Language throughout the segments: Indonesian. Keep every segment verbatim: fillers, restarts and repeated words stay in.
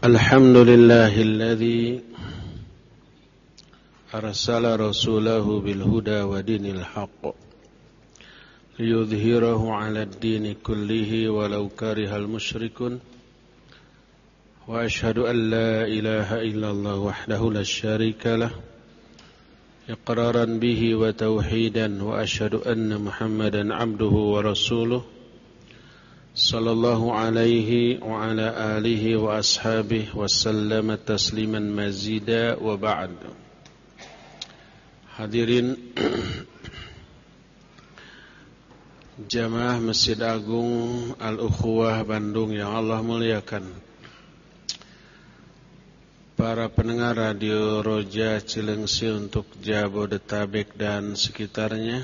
الحمد لله الذي أرسل رسوله بالهدى ودين الحق ليظهره على الدين كله ولو كره المشركون وأشهد أن لا إله إلا الله وحده لا شريك له إقرارا به وتوحيدا وأشهد أن محمدا عبده ورسوله صلى الله عليه وعلى آله وأصحابه وسلم تسليما مزيدا وبعد. Hadirin Jamaah Masjid Agung Al-Ukhuwah Bandung yang Allah muliakan, para pendengar Radio Roja Cilengsi untuk Jabodetabek dan sekitarnya,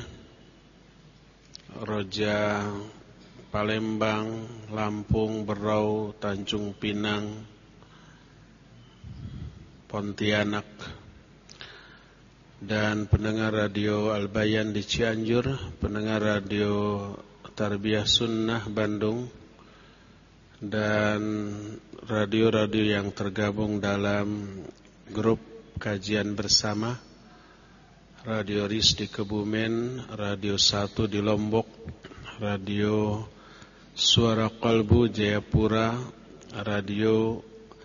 Roja Palembang, Lampung, Berau, Tanjung Pinang, Pontianak, dan pendengar Radio Al-Bayan di Cianjur, pendengar Radio Tarbiyah Sunnah Bandung, dan radio-radio yang tergabung dalam grup kajian bersama, Radio Ris di Kebumen, Radio satu di Lombok, Radio Suara Qalbu Jayapura, Radio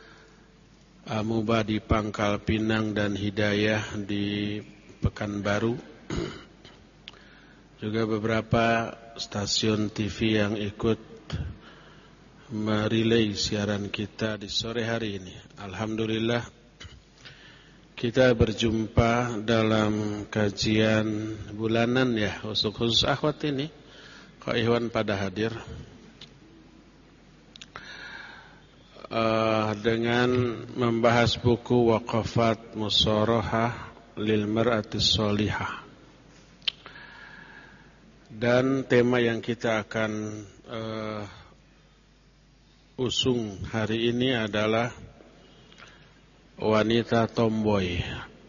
Amuba di Pangkal Pinang dan Hidayah di Pekanbaru. Juga beberapa stasiun T V yang ikut merilai siaran kita di sore hari ini. Alhamdulillah kita berjumpa dalam kajian bulanan ya, khusus akhwat ini. Kok Ikhwan pada hadir uh, dengan membahas buku Waqafat Musorohah lil Mar'atis Sholihah. Dan tema yang kita akan uh, usung hari ini adalah wanita tomboy.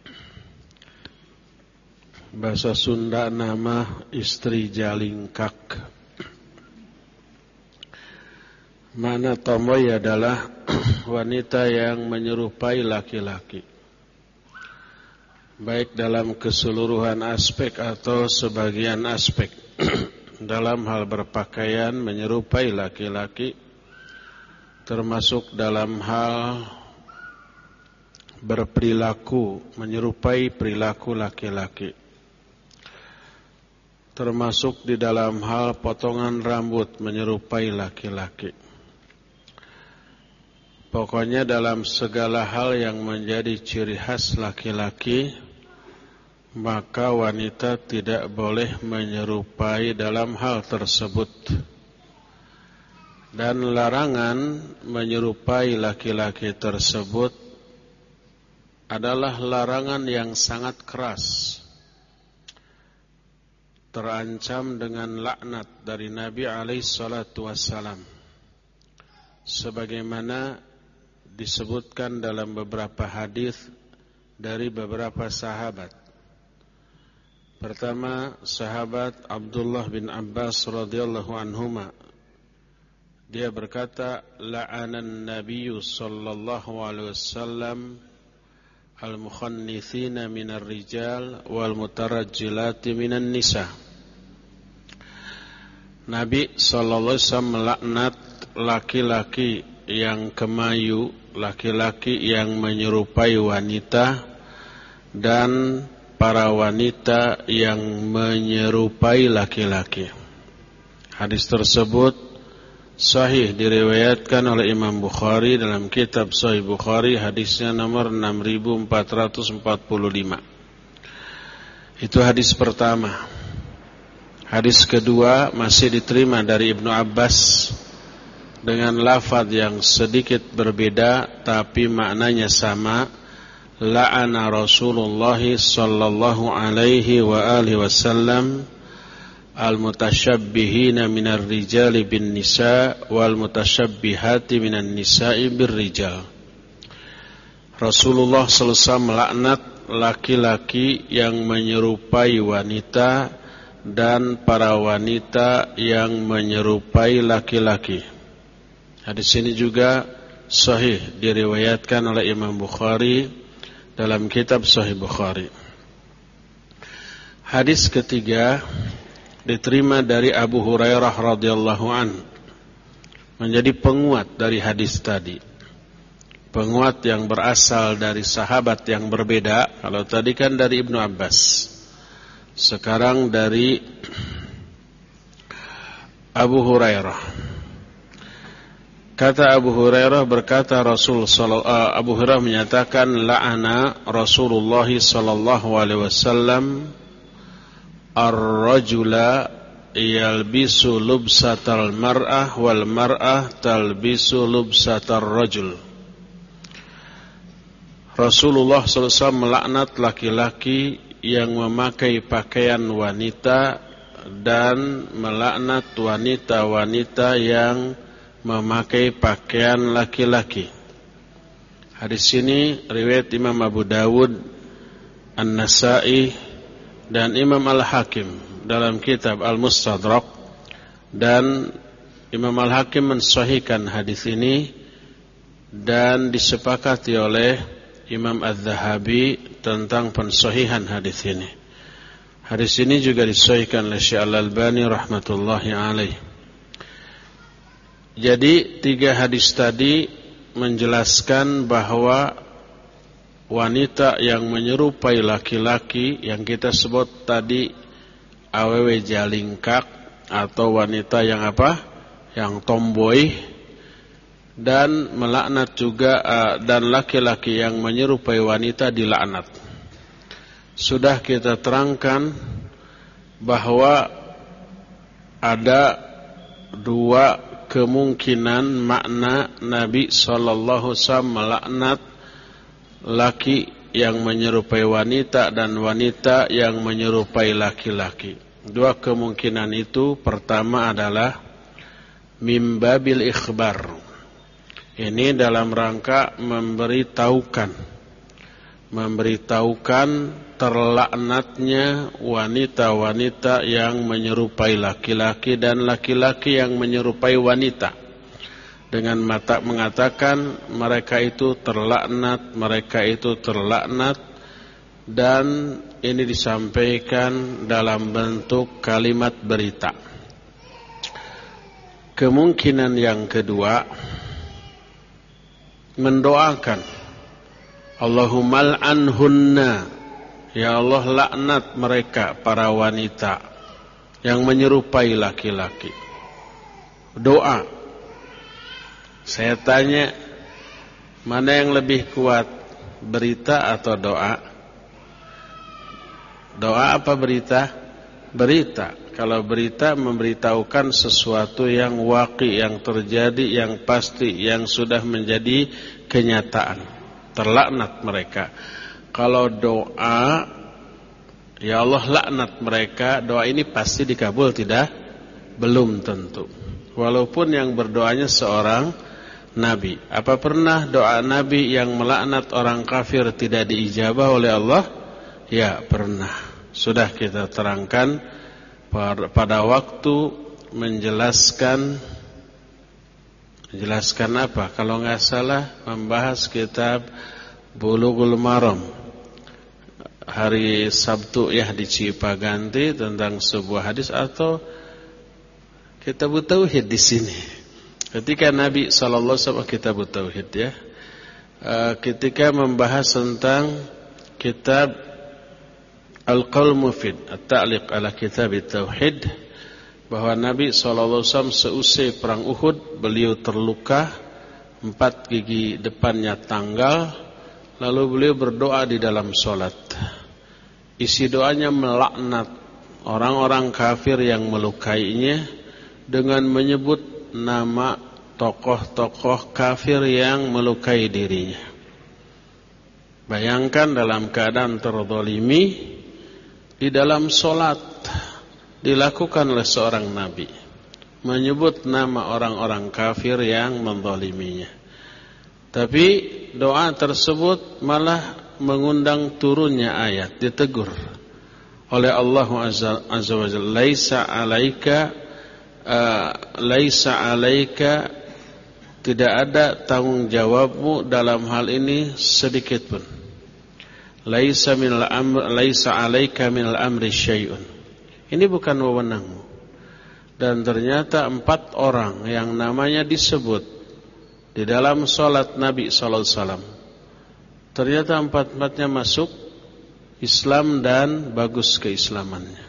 Bahasa Sunda nama istri jalingkak. Makna tomboy adalah wanita yang menyerupai laki-laki, baik dalam keseluruhan aspek atau sebagian aspek. Dalam hal berpakaian menyerupai laki-laki, termasuk dalam hal berperilaku menyerupai perilaku laki-laki, termasuk di dalam hal potongan rambut menyerupai laki-laki. Pokoknya dalam segala hal yang menjadi ciri khas laki-laki, maka wanita tidak boleh menyerupai dalam hal tersebut. Dan larangan menyerupai laki-laki tersebut adalah larangan yang sangat keras, terancam dengan laknat dari Nabi alaihi salatu wassalam, sebagaimana disebutkan dalam beberapa hadis dari beberapa sahabat. Pertama, sahabat Abdullah bin Abbas radhiyallahu anhuma, dia berkata, la'anan nabiyyu sallallahu alaihi wasallam al-mukhannithina minar rijal wal mutarajjilati minan nisa. Nabi sallallahu alaihi wasallam melaknat laki-laki yang kemayu, laki-laki yang menyerupai wanita, dan para wanita yang menyerupai laki-laki. Hadis tersebut sahih diriwayatkan oleh Imam Bukhari dalam kitab Sahih Bukhari, hadisnya nomor enam ribu empat ratus empat puluh lima. Itu hadis pertama. Hadis kedua masih diterima dari Ibnu Abbas dengan lafaz yang sedikit berbeda tapi maknanya sama. La'ana Rasulullah sallallahu alaihi wa alihi wasallam al-mutasyabbihina minar rijali bin nisa wal mutasyabbihati minan nisa'i bir rijal. Rasulullah sallallahu alaihi wasallam melaknat laki-laki yang menyerupai wanita dan para wanita yang menyerupai laki-laki. Hadis ini juga sahih, diriwayatkan oleh Imam Bukhari dalam kitab Sahih Bukhari. Hadis ketiga diterima dari Abu Hurairah radhiyallahu an, menjadi penguat dari hadis tadi. Penguat yang berasal dari sahabat yang berbeda. Kalau tadi kan dari Ibnu Abbas, sekarang dari Abu Hurairah. Kata Abu Hurairah, berkata Rasul uh, Abu Hurairah menyatakan, la'ana Rasulullah sallallahu alaihi wasallam ar-rajula yalbisu lubsatal mar'ah wal mar'ah talbisu lubsatar rajul. Rasulullah sallallahu alaihi wasallam melaknat laki-laki yang memakai pakaian wanita dan melaknat wanita-wanita yang memakai pakaian laki-laki. Hadis ini riwayat Imam Abu Dawud, An-Nasa'i dan Imam Al-Hakim dalam kitab Al-Mustadrak, dan Imam Al-Hakim mensahihkan hadis ini dan disepakati oleh Imam Az-Zahabi tentang pensahihan hadis ini. Hadis ini juga disahihkan oleh Syekh Al-Albani rahmatullahi alaih. Jadi tiga hadis tadi menjelaskan bahwa wanita yang menyerupai laki-laki yang kita sebut tadi awewe jalingkak atau wanita yang apa? Yang tomboy, dan melaknat juga uh, dan laki-laki yang menyerupai wanita dilaknat. Sudah kita terangkan bahwa ada dua kemungkinan makna Nabi sallallahu alaihi wasallam melaknat laki yang menyerupai wanita dan wanita yang menyerupai laki-laki. Dua kemungkinan itu, pertama adalah mimbabil ikhbar. Ini dalam rangka memberitahukan memberitahukan terlaknatnya wanita-wanita yang menyerupai laki-laki dan laki-laki yang menyerupai wanita, dengan mata mengatakan mereka itu terlaknat, mereka itu terlaknat, dan ini disampaikan dalam bentuk kalimat berita. Kemungkinan yang kedua, mendoakan, Allahumma al'anhunna, ya Allah laknat mereka para wanita yang menyerupai laki-laki. Doa. Saya tanya, mana yang lebih kuat, berita atau doa? Doa apa berita? Berita. Kalau berita memberitahukan sesuatu yang waqi, yang terjadi, yang pasti, yang sudah menjadi kenyataan. Terlaknat mereka. Kalau doa, ya Allah laknat mereka, doa ini pasti dikabul tidak? Belum tentu. Walaupun yang berdoanya seorang Nabi. Apa pernah doa Nabi yang melaknat orang kafir tidak diijabah oleh Allah? Ya, pernah. Sudah kita terangkan pada waktu menjelaskan menjelaskan apa? Kalau nggak salah membahas kitab Bulughul Maram hari Sabtu ya di Cipaganti tentang sebuah hadis, atau kitab tauhid di sini. Ketika Nabi sallallahu alaihi wasallam, kitab tauhid ya, ketika membahas tentang kitab Al-Qaul Mufid, At-Ta'liq ala Kitab Tauhid, bahwa Nabi sallallahu alaihi wasallam seusai perang Uhud beliau terluka, empat gigi depannya tanggal, lalu beliau berdoa di dalam salat. Isi doanya melaknat orang-orang kafir yang melukainya dengan menyebut nama tokoh-tokoh kafir yang melukai dirinya. Bayangkan dalam keadaan terzalimi, di dalam solat dilakukan oleh seorang Nabi, menyebut nama orang-orang kafir yang menzaliminya. Tapi doa tersebut malah mengundang turunnya ayat, ditegur oleh Allah Azza wa Jalla, laisa alaika uh, laisa alaika Tidak ada tanggung jawabmu dalam hal ini sedikit pun. Laisa minal amr, laisa 'alaika minal amri syai'un. Ini bukan wewenangmu. Dan ternyata empat orang yang namanya disebut di dalam salat Nabi sallallahu alaihi wasallam, ternyata empat-empatnya masuk Islam dan bagus keislamannya.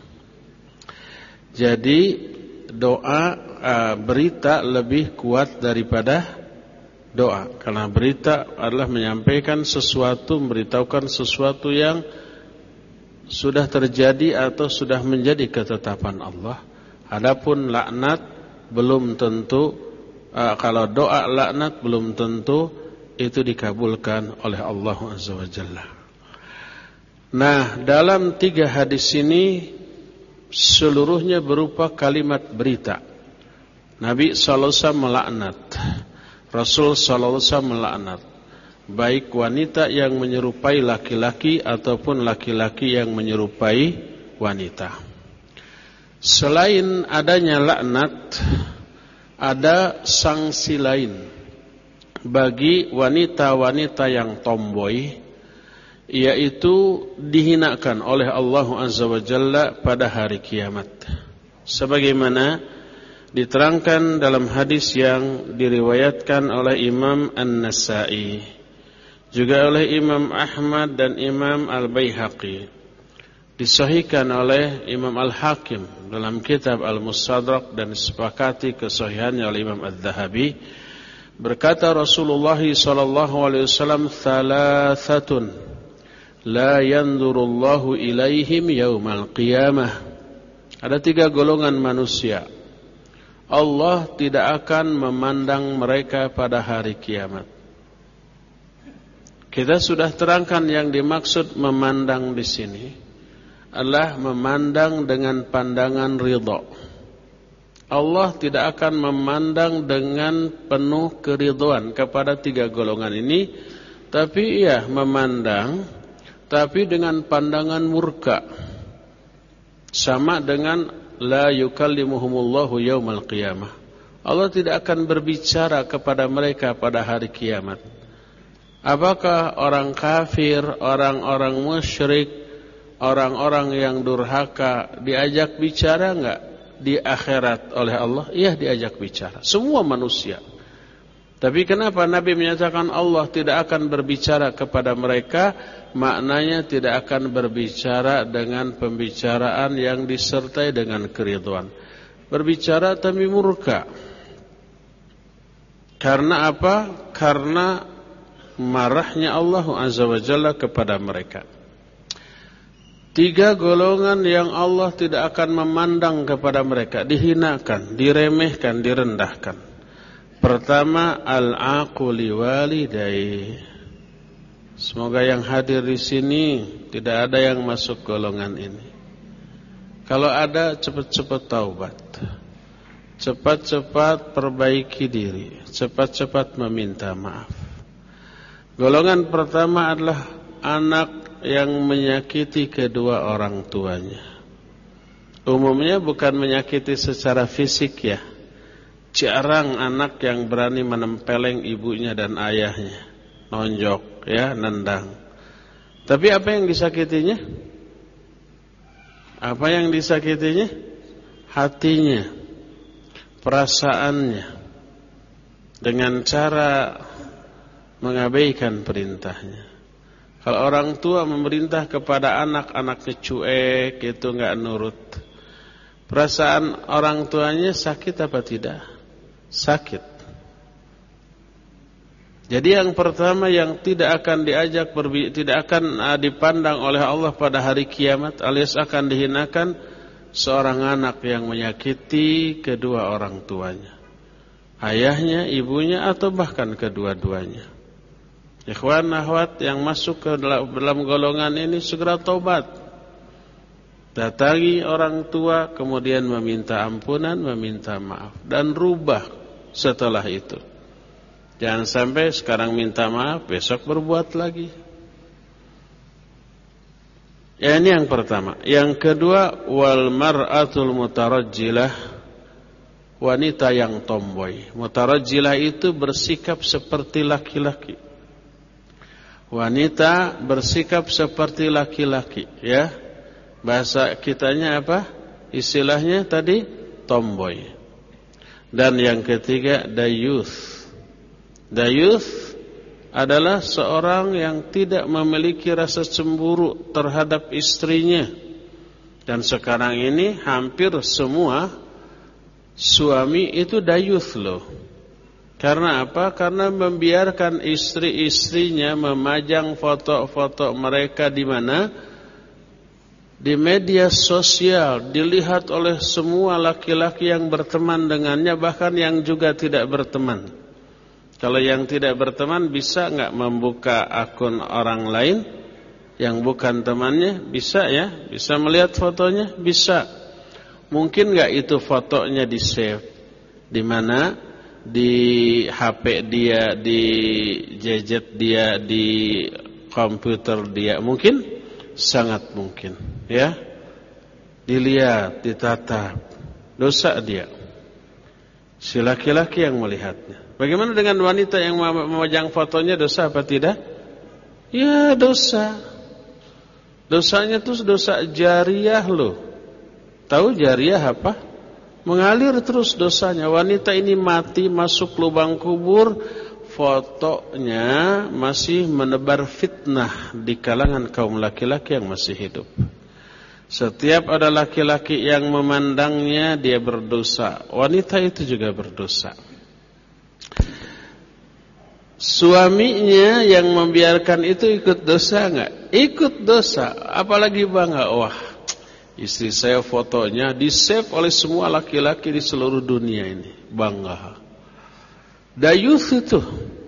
Jadi doa, uh, berita lebih kuat daripada doa. Karena berita adalah menyampaikan sesuatu, memberitahukan sesuatu yang sudah terjadi atau sudah menjadi ketetapan Allah. Adapun laknat belum tentu, uh, kalau doa laknat belum tentu itu dikabulkan oleh Allah Azza wa Jalla. Nah, dalam tiga hadis ini seluruhnya berupa kalimat berita. Nabi sallallahu alaihi wasallam melaknat, Rasul sallallahu alaihi wasallam melaknat, baik wanita yang menyerupai laki-laki ataupun laki-laki yang menyerupai wanita. Selain adanya laknat, ada sanksi lain bagi wanita-wanita yang tomboy, yaitu dihinakan oleh Allah Azza wa Jalla pada hari kiamat. Sebagaimana diterangkan dalam hadis yang diriwayatkan oleh Imam An-Nasa'i, juga oleh Imam Ahmad dan Imam Al-Baihaqi, disahihkan oleh Imam Al-Hakim dalam kitab Al-Mustadrak dan disepakati kesahihannya oleh Imam Al-Dhahabi. Berkata Rasulullah sallallahu alaihi wasallam, "Thalathatun la yanzurullahu ilaihim yaumal qiyamah." Ada tiga golongan manusia, Allah tidak akan memandang mereka pada hari kiamat. Kita sudah terangkan yang dimaksud memandang di sini adalah memandang dengan pandangan ridha. Allah tidak akan memandang dengan penuh keridhaan kepada tiga golongan ini, tapi ia memandang tapi dengan pandangan murka. Sama dengan la yukallimuhumullahu yaumal qiyamah. Allah tidak akan berbicara kepada mereka pada hari kiamat. Apakah orang kafir, orang-orang musyrik, orang-orang yang durhaka diajak bicara enggak di akhirat oleh Allah? Iya, diajak bicara. Semua manusia. Tapi kenapa Nabi menyatakan Allah tidak akan berbicara kepada mereka? Maknanya tidak akan berbicara dengan pembicaraan yang disertai dengan keridhaan. Berbicara tapi murka. Karena apa? Karena marahnya Allah Azza wa Jalla kepada mereka. Tiga golongan yang Allah tidak akan memandang kepada mereka, dihinakan, diremehkan, direndahkan. Pertama, al-aquli walidayhi. Semoga yang hadir di sini tidak ada yang masuk golongan ini. Kalau ada, cepat-cepat taubat, cepat-cepat perbaiki diri, cepat-cepat meminta maaf. Golongan pertama adalah anak yang menyakiti kedua orang tuanya. Umumnya bukan menyakiti secara fisik ya. Jarang anak yang berani menempeleng ibunya dan ayahnya, nonjok ya, nendang. Tapi apa yang disakitinya? Apa yang disakitinya? Hatinya, perasaannya, dengan cara mengabaikan perintahnya. Kalau orang tua memerintah kepada anak, anaknya cuek, itu enggak nurut. Perasaan orang tuanya sakit apa tidak? Sakit. Jadi yang pertama yang tidak akan diajak berbi- tidak akan uh, dipandang oleh Allah pada hari kiamat, alias akan dihinakan, seorang anak yang menyakiti kedua orang tuanya, ayahnya, ibunya, atau bahkan kedua-duanya. Ikhwan akhwat yang masuk ke dalam golongan ini segera taubat. Datangi orang tua, kemudian meminta ampunan, meminta maaf, dan rubah setelah itu. Jangan sampai sekarang minta maaf, besok berbuat lagi. Ya, ini yang pertama. Yang kedua, wal mar'atul mutarajjilah wanita yang tomboy. Mutarajjilah itu bersikap seperti laki-laki. Wanita bersikap seperti laki-laki, ya. Bahasa kitanya apa? Istilahnya tadi tomboy. Dan yang ketiga dayuth. Dayuth adalah seorang yang tidak memiliki rasa cemburu terhadap istrinya. Dan sekarang ini hampir semua suami itu dayuth loh. Karena apa? Karena membiarkan istri-istrinya memajang foto-foto mereka di mana? Di media sosial, dilihat oleh semua laki-laki yang berteman dengannya, bahkan yang juga tidak berteman. Kalau yang tidak berteman bisa enggak membuka akun orang lain yang bukan temannya? Bisa ya, bisa melihat fotonya, bisa. Mungkin enggak itu fotonya di save? Di mana? Di H P dia, di gadget dia, di komputer dia. Mungkin? Sangat mungkin, ya. Dilihat, ditatap. Dosa dia. Si laki-laki yang melihatnya. Bagaimana dengan wanita yang memajang fotonya, dosa apa tidak? Ya, dosa. Dosanya itu dosa jariah loh. Tahu jariah apa? Mengalir terus dosanya. Wanita ini mati masuk lubang kubur, fotonya masih menebar fitnah di kalangan kaum laki-laki yang masih hidup. Setiap ada laki-laki yang memandangnya, dia berdosa. Wanita itu juga berdosa. Suaminya yang membiarkan itu ikut dosa enggak? Ikut dosa. Apalagi bangga, wah, istri saya fotonya di-save oleh semua laki-laki di seluruh dunia ini. Bangga. Dayuth itu.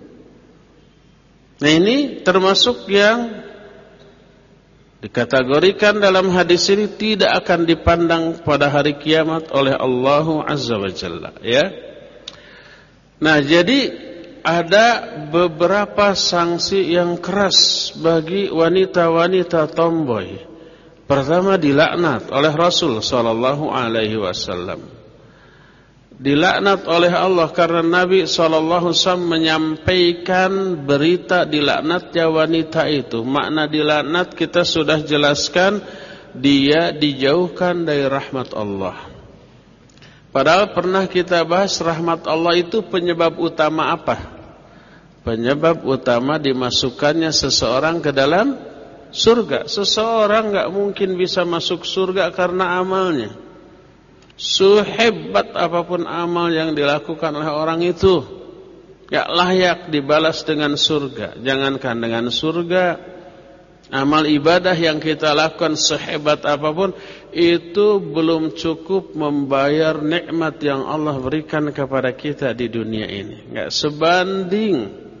Nah, ini termasuk yang dikategorikan dalam hadis ini tidak akan dipandang pada hari kiamat oleh Allah Azza wa Jalla, ya. Nah, jadi ada beberapa sanksi yang keras bagi wanita-wanita tomboy. Pertama, dilaknat oleh Rasul sallallahu alaihi wasallam. Dilaknat oleh Allah karena Nabi sallallahu alaihi wasallam menyampaikan berita dilaknatnya wanita itu. Makna dilaknat kita sudah jelaskan, dia dijauhkan dari rahmat Allah. Padahal pernah kita bahas rahmat Allah itu penyebab utama apa? Penyebab utama dimasukkannya seseorang ke dalam surga. Seseorang enggak mungkin bisa masuk surga karena amalnya. Sehebat apapun amal yang dilakukan oleh orang itu, gak layak dibalas dengan surga. Jangankan dengan surga, amal ibadah yang kita lakukan sehebat apapun, itu belum cukup membayar nikmat yang Allah berikan kepada kita di dunia ini. Gak sebanding.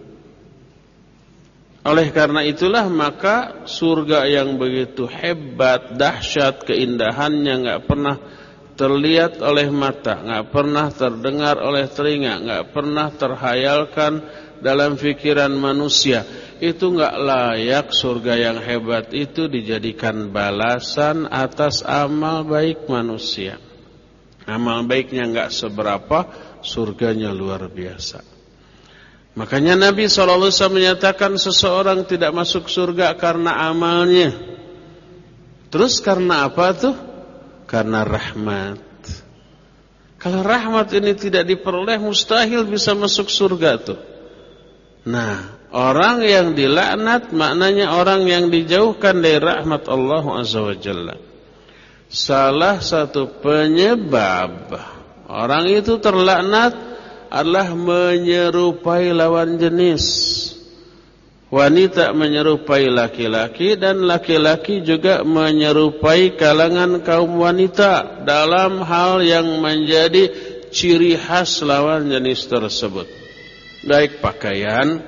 Oleh karena itulah maka surga yang begitu hebat, dahsyat, keindahannya gak pernah terlihat oleh mata, enggak pernah terdengar oleh telinga, enggak pernah terhayalkan dalam pikiran manusia. Itu enggak layak surga yang hebat itu dijadikan balasan atas amal baik manusia. Amal baiknya enggak seberapa, surganya luar biasa. Makanya Nabi shallallahu alaihi wasallam menyatakan seseorang tidak masuk surga karena amalnya. Terus karena apa tuh? Karena rahmat. Kalau rahmat ini tidak diperoleh, mustahil bisa masuk surga tuh. Nah, orang yang dilaknat maknanya orang yang dijauhkan dari rahmat Allah Azza wa Jalla. Salah satu penyebab orang itu terlaknat adalah menyerupai lawan jenis. Wanita menyerupai laki-laki dan laki-laki juga menyerupai kalangan kaum wanita dalam hal yang menjadi ciri khas lawan jenis tersebut. Baik pakaian,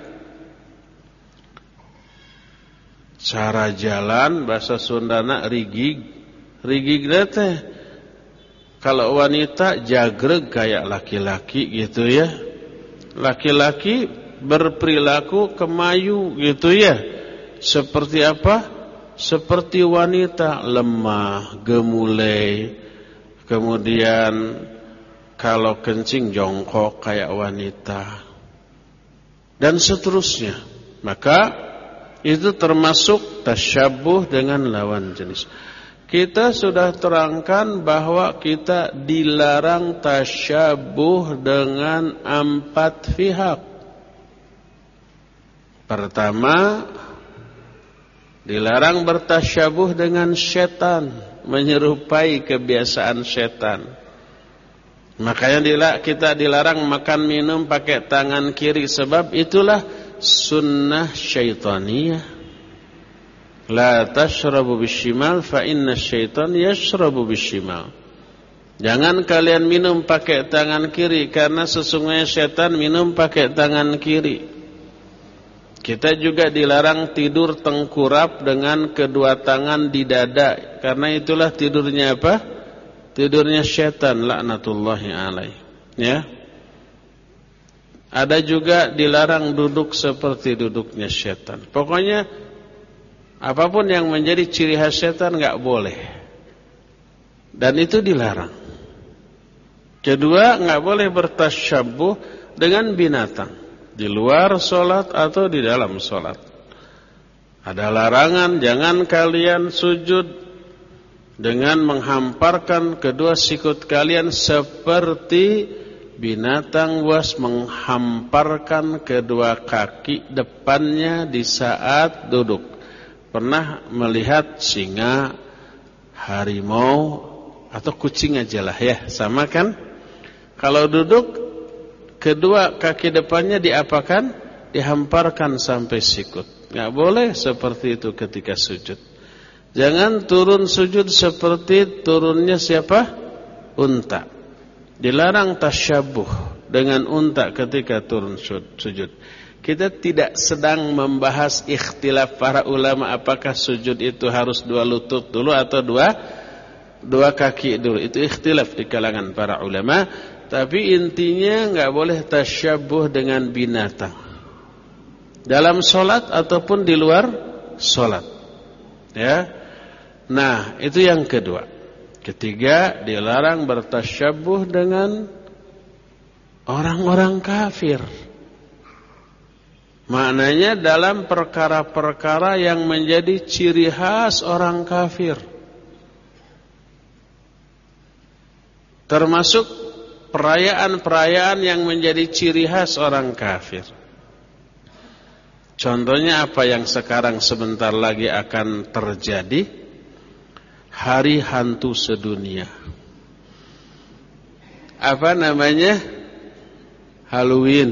cara jalan, bahasa Sundana rigig. Rigig teh kalau wanita jagreg kayak laki-laki gitu ya. Laki-laki berperilaku kemayu gitu ya. Seperti apa? Seperti wanita, lemah, gemulai, kemudian kalau kencing jongkok kayak wanita, dan seterusnya. Maka itu termasuk tasyabbuh dengan lawan jenis. Kita sudah terangkan bahwa kita dilarang tasyabbuh dengan empat pihak. Pertama, dilarang bertasyabuh dengan setan, menyerupai kebiasaan setan. Makanya kita dilarang makan minum pakai tangan kiri, sebab itulah sunnah syaitaniyah. La tashrabu bishimal fa inna syaitan yashrabu bishimal. Jangan kalian minum pakai tangan kiri, karena sesungguhnya setan minum pakai tangan kiri. Kita juga dilarang tidur tengkurap dengan kedua tangan di dada, karena itulah tidurnya apa? Tidurnya setan, laknatullahi alaih. Ya. Ada juga dilarang duduk seperti duduknya setan. Pokoknya apapun yang menjadi ciri khas setan enggak boleh. Dan itu dilarang. Kedua, enggak boleh bertasyabbuh dengan binatang, di luar sholat atau di dalam sholat. Ada larangan, jangan kalian sujud dengan menghamparkan kedua sikut kalian seperti binatang buas menghamparkan kedua kaki depannya di saat duduk. Pernah melihat singa, harimau, atau kucing aja lah ya, sama kan? Kalau duduk, kedua kaki depannya diapakan? Dihamparkan sampai sikut. Nggak boleh seperti itu ketika sujud. Jangan turun sujud seperti turunnya siapa? Unta. Dilarang tasyabbuh dengan unta ketika turun sujud. Kita tidak sedang membahas ikhtilaf para ulama apakah sujud itu harus dua lutut dulu atau dua dua kaki dulu. Itu ikhtilaf di kalangan para ulama. Tapi intinya enggak boleh tasyabbuh dengan binatang, dalam solat ataupun di luar solat. Ya. Nah, itu yang kedua. Ketiga, dilarang bertasyabuh dengan orang-orang kafir. Maknanya dalam perkara-perkara yang menjadi ciri khas orang kafir. Termasuk perayaan-perayaan yang menjadi ciri khas orang kafir. Contohnya apa yang sekarang sebentar lagi akan terjadi? Hari hantu sedunia. Apa namanya? Halloween.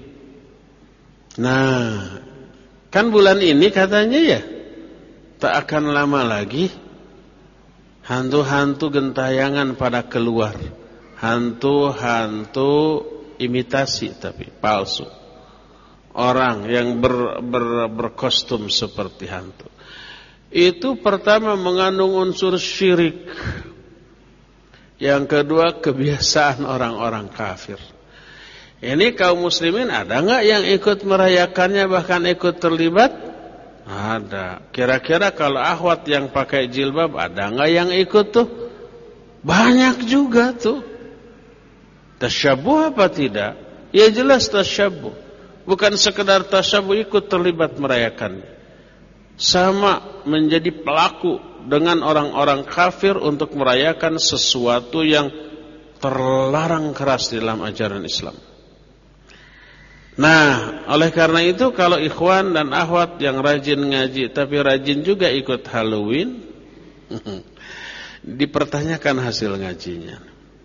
Nah, kan bulan ini katanya ya, tak akan lama lagi hantu-hantu gentayangan pada keluar. Hantu-hantu imitasi tapi palsu. Orang yang ber, ber, berkostum seperti hantu. Itu pertama mengandung unsur syirik. Yang kedua kebiasaan orang-orang kafir. Ini kaum muslimin ada enggak yang ikut merayakannya, bahkan ikut terlibat? Ada. Kira-kira kalau akhwat yang pakai jilbab ada enggak yang ikut tuh? Banyak juga tuh. Tasyabuh apa tidak? Ya jelas tasyabuh. Bukan sekedar tasyabuh, ikut terlibat merayakannya. Sama menjadi pelaku dengan orang-orang kafir untuk merayakan sesuatu yang terlarang keras di dalam ajaran Islam. Nah, oleh karena itu kalau ikhwan dan akhwat yang rajin ngaji tapi rajin juga ikut Halloween, dipertanyakan hasil ngajinya.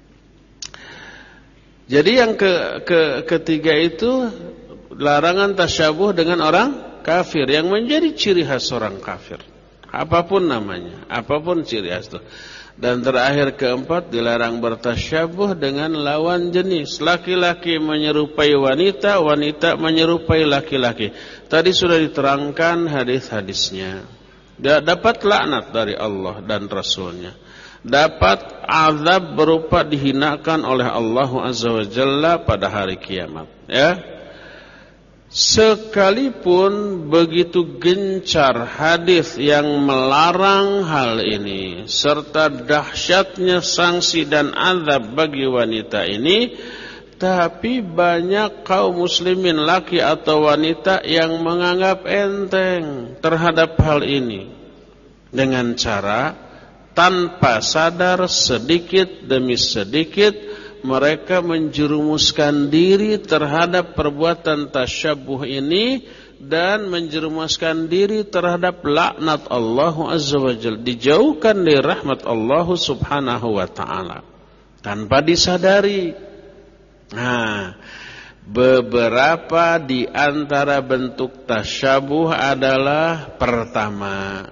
Jadi yang ke, ke, ketiga itu larangan tasyabuh dengan orang kafir yang menjadi ciri khas orang kafir. Apapun namanya, apapun ciri khas itu. Dan terakhir keempat, dilarang bertasyabuh dengan lawan jenis. Laki-laki menyerupai wanita, wanita menyerupai laki-laki. Tadi sudah diterangkan hadis-hadisnya. Dia dapat laknat dari Allah dan Rasulnya. Dapat azab berupa dihinakan oleh Allah Azza wa Jalla pada hari kiamat. Ya. Sekalipun begitu gencar hadis yang melarang hal ini serta dahsyatnya sanksi dan azab bagi wanita ini, tapi banyak kaum muslimin laki atau wanita yang menganggap enteng terhadap hal ini dengan cara tanpa sadar sedikit demi sedikit mereka menjerumuskan diri terhadap perbuatan tasyabbuh ini dan menjerumuskan diri terhadap laknat Allah Azza wa Jalla, dijauhkan dari rahmat Allah Subhanahu wa taala tanpa disadari. Nah, beberapa di antara bentuk tasyabbuh adalah pertama,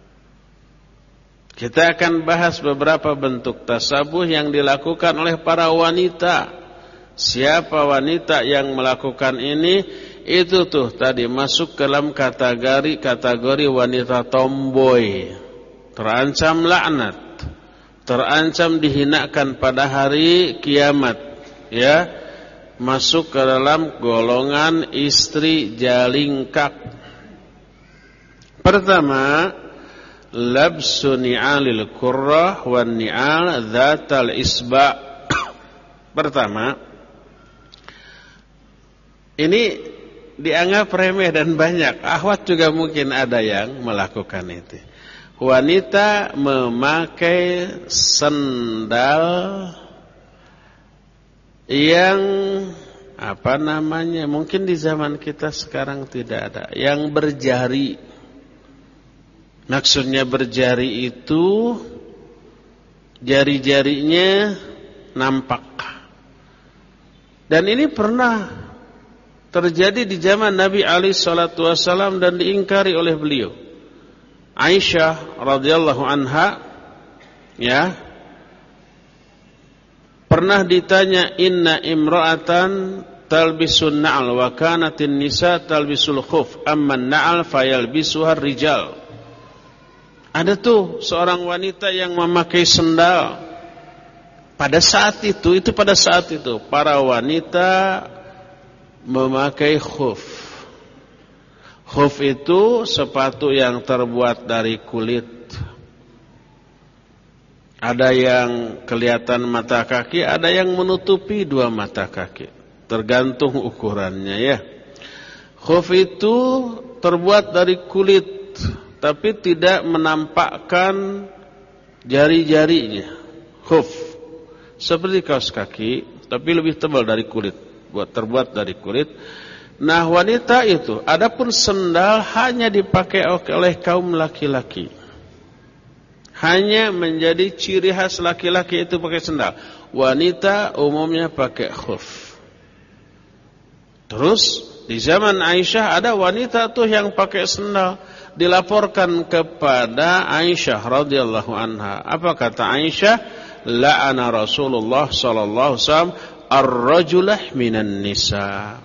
kita akan bahas beberapa bentuk tasabuh yang dilakukan oleh para wanita. Siapa wanita yang melakukan ini? Itu tuh tadi masuk ke dalam kategori kategori wanita tomboy, terancam laknat, terancam dihinakan pada hari kiamat, ya, masuk ke dalam golongan istri jalingkak. Pertama, labsu ni'alil kurrah wan ni'al dhatal isba'. Pertama, ini dianggap remeh dan banyak. Akhwat juga mungkin ada yang melakukan itu. Wanita memakai sendal yang apa namanya? Mungkin di zaman kita sekarang tidak ada, yang berjari. Maksudnya berjari itu jari-jarinya nampak. Dan ini pernah terjadi di zaman Nabi alaihi salatu wasallam dan diingkari oleh beliau. Aisyah radhiyallahu anha, ya, pernah ditanya, inna imra'atan talbisun na'al wa kanatin nisa talbisul khuf amma na'al fayalbisuhar rijal. Ada tuh seorang wanita yang memakai sendal. Pada saat itu, itu pada saat itu para wanita memakai khuf. Khuf itu sepatu yang terbuat dari kulit. Ada yang kelihatan mata kaki, ada yang menutupi dua mata kaki. Tergantung ukurannya, ya. Khuf itu terbuat dari kulit, tapi tidak menampakkan jari-jarinya. Khuf seperti kaos kaki, tapi lebih tebal dari kulit, buat terbuat dari kulit. Nah, wanita itu, adapun sendal hanya dipakai oleh kaum laki-laki. Hanya menjadi ciri khas laki-laki itu pakai sendal. Wanita umumnya pakai khuf. Terus di zaman Aisyah ada wanita tuh yang pakai sendal. Dilaporkan kepada Aisyah radhiyallahu anha. Apa kata Aisyah? La'ana Rasulullah sallallahu alaihi wasallam ar-rajulah minan nisa.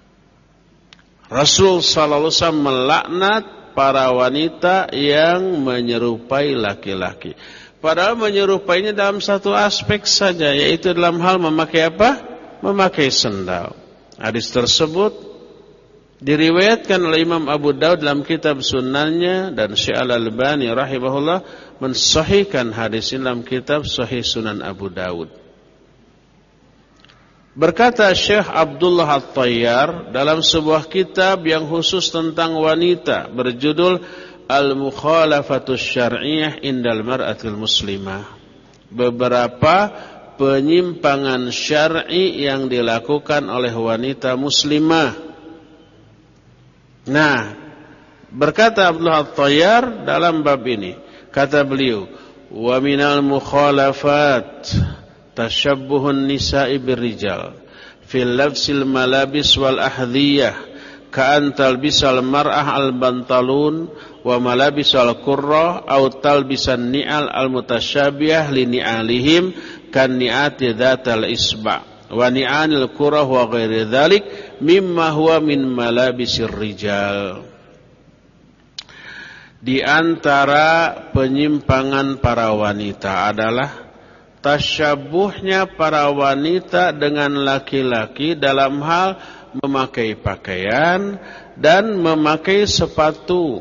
Rasul sallallahu alaihi wasallam melaknat para wanita yang menyerupai laki-laki. Padahal menyerupainya dalam satu aspek saja, yaitu dalam hal memakai apa? Memakai sendal. Hadis tersebut diriwayatkan oleh Imam Abu Daud dalam kitab Sunannya, dan Syekh Al-Albani rahimahullah mensahihkan hadis ini dalam kitab Sahih Sunan Abu Daud. Berkata Syekh Abdullah At-Tayyar dalam sebuah kitab yang khusus tentang wanita berjudul Al-Mukhalafatus Syar'iyyah Indal Mar'atil Muslimah, beberapa penyimpangan syar'i yang dilakukan oleh wanita muslimah. Nah, berkata Abdullah At-Tayyar dalam bab ini, kata beliau, wa minal mukhalafat tashabbuhun nisa'i birrijal fil labsil malabis wal ahdhiyah ka'an talbisal mar'ah al-bantalun wa malabisal qurrah aw talbisan ni'al al-mutasyabiyah li ni'alihim kan ni'ati dhatal isba' wa ni'anil qurrah wa ghairi dhalik mimma huwa min malabisir rijal. Di antara penyimpangan para wanita adalah tasyabuhnya para wanita dengan laki-laki dalam hal memakai pakaian dan memakai sepatu.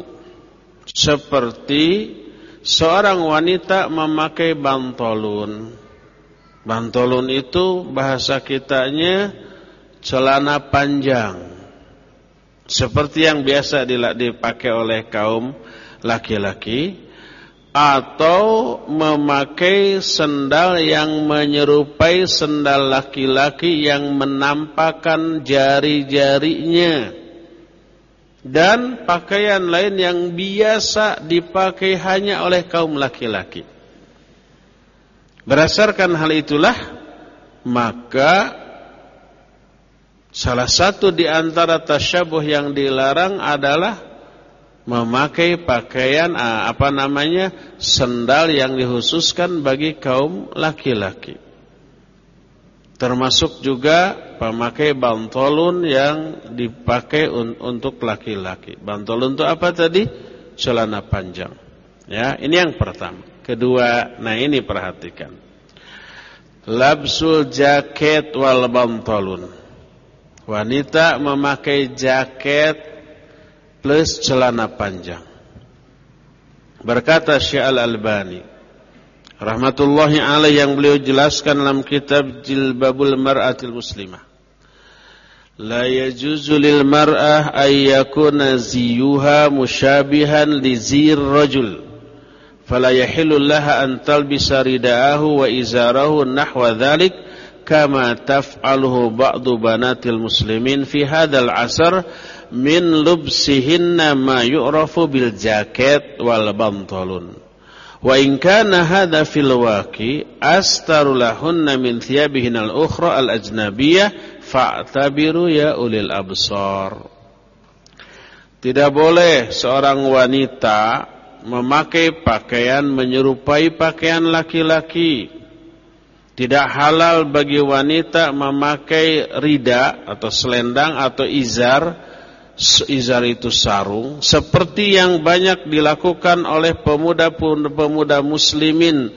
Seperti seorang wanita memakai bantolun. Bantolun itu bahasa kitanya celana panjang, seperti yang biasa dipakai oleh kaum laki-laki, atau memakai sendal yang menyerupai sendal laki-laki yang menampakkan jari-jarinya, dan pakaian lain yang biasa dipakai hanya oleh kaum laki-laki. Berdasarkan hal itulah, maka salah satu di antara tasyabuh yang dilarang adalah memakai pakaian apa namanya sendal yang dikhususkan bagi kaum laki-laki. Termasuk juga memakai bantolun yang dipakai un- untuk laki-laki. Bantolun itu apa tadi? Celana panjang. Ya, ini yang pertama. Kedua, nah ini perhatikan. Labsul jaket wal bantolun. Wanita memakai jaket plus celana panjang. Berkata Syekh Al-Albani rahmatullahi alaih, yang beliau jelaskan dalam kitab Jilbabul Mar'atil Muslimah, la yajuzu lil mar'ah ay yakuna ziyuha musyabihan li zir rajul, fala yahillu laha an talbisa ridaahu wa izarahu nahwa dhalik kama taf'aluhu ba'du banatil muslimin fi hadzal 'asr min lubsihinna ma yu'rafu bil jaket wal bantalun, wa in kana hadha fil waqi astaru lahunna min thiyabihinal ukhra al ajnabiyyah fa'tabiru ya ulil absar. Tidak boleh seorang wanita memakai pakaian menyerupai pakaian laki-laki. Tidak halal bagi wanita memakai rida atau selendang atau izar. Izar itu sarung, seperti yang banyak dilakukan oleh pemuda-pemuda muslimin,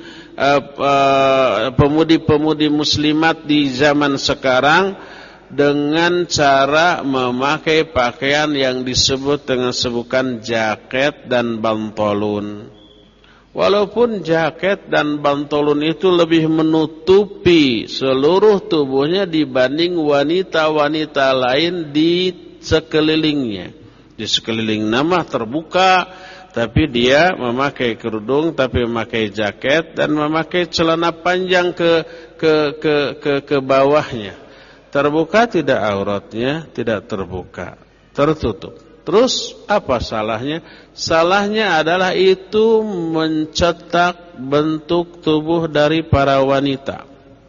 pemudi-pemudi muslimat di zaman sekarang, dengan cara memakai pakaian yang disebut dengan sebutan jaket dan bantolun. Walaupun jaket dan bantolun itu lebih menutupi seluruh tubuhnya dibanding wanita-wanita lain di sekelilingnya. Di sekeliling nama terbuka, tapi dia memakai kerudung, tapi memakai jaket dan memakai celana panjang ke ke ke ke, ke bawahnya. Terbuka tidak auratnya, tidak terbuka, tertutup. Terus apa salahnya? Salahnya adalah itu mencetak bentuk tubuh dari para wanita.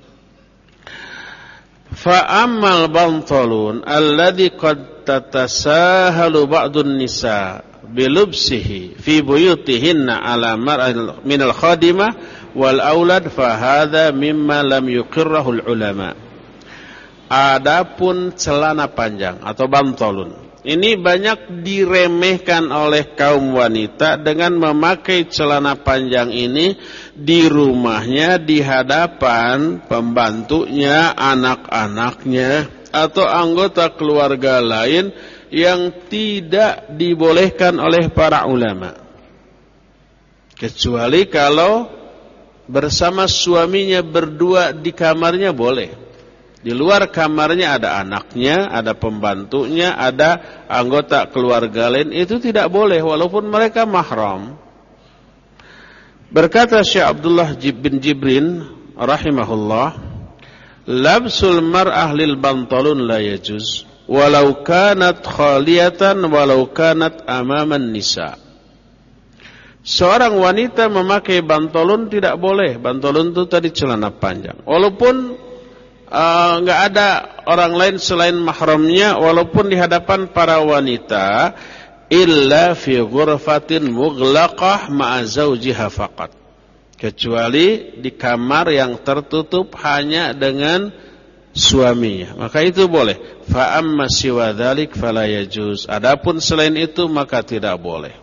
Fa'ammal bantalun alladhi qad tatasahalu ba'dun nisa bilubsihi fi buyutihinna ala mar'al minal khadimah wal aulad fahadha mimma lam yuqirrahul ulama. Adapun celana panjang atau bantalun, ini banyak diremehkan oleh kaum wanita dengan memakai celana panjang ini di rumahnya, di hadapan pembantunya, anak-anaknya, atau anggota keluarga lain yang tidak dibolehkan oleh para ulama. Kecuali kalau bersama suaminya berdua di kamarnya boleh. Di luar kamarnya ada anaknya, ada pembantunya, ada anggota keluarga lain, itu tidak boleh walaupun mereka mahram. Berkata Syekh Abdullah bin Jibrin rahimahullah, labsul mar'ah lil bantalun la yajuz walau kanat khaliyatan walau kanat amaman nisa. Seorang wanita memakai bantalun tidak boleh. Bantalun itu tadi celana panjang, walaupun enggak uh, ada orang lain selain mahramnya, walaupun di hadapan para wanita, illa fi ghurfatin mughlaqah ma'a zawjiha faqat, kecuali di kamar yang tertutup hanya dengan suaminya, maka itu boleh. Fa amma siwa dzalik fala yajuz, adapun selain itu maka tidak boleh.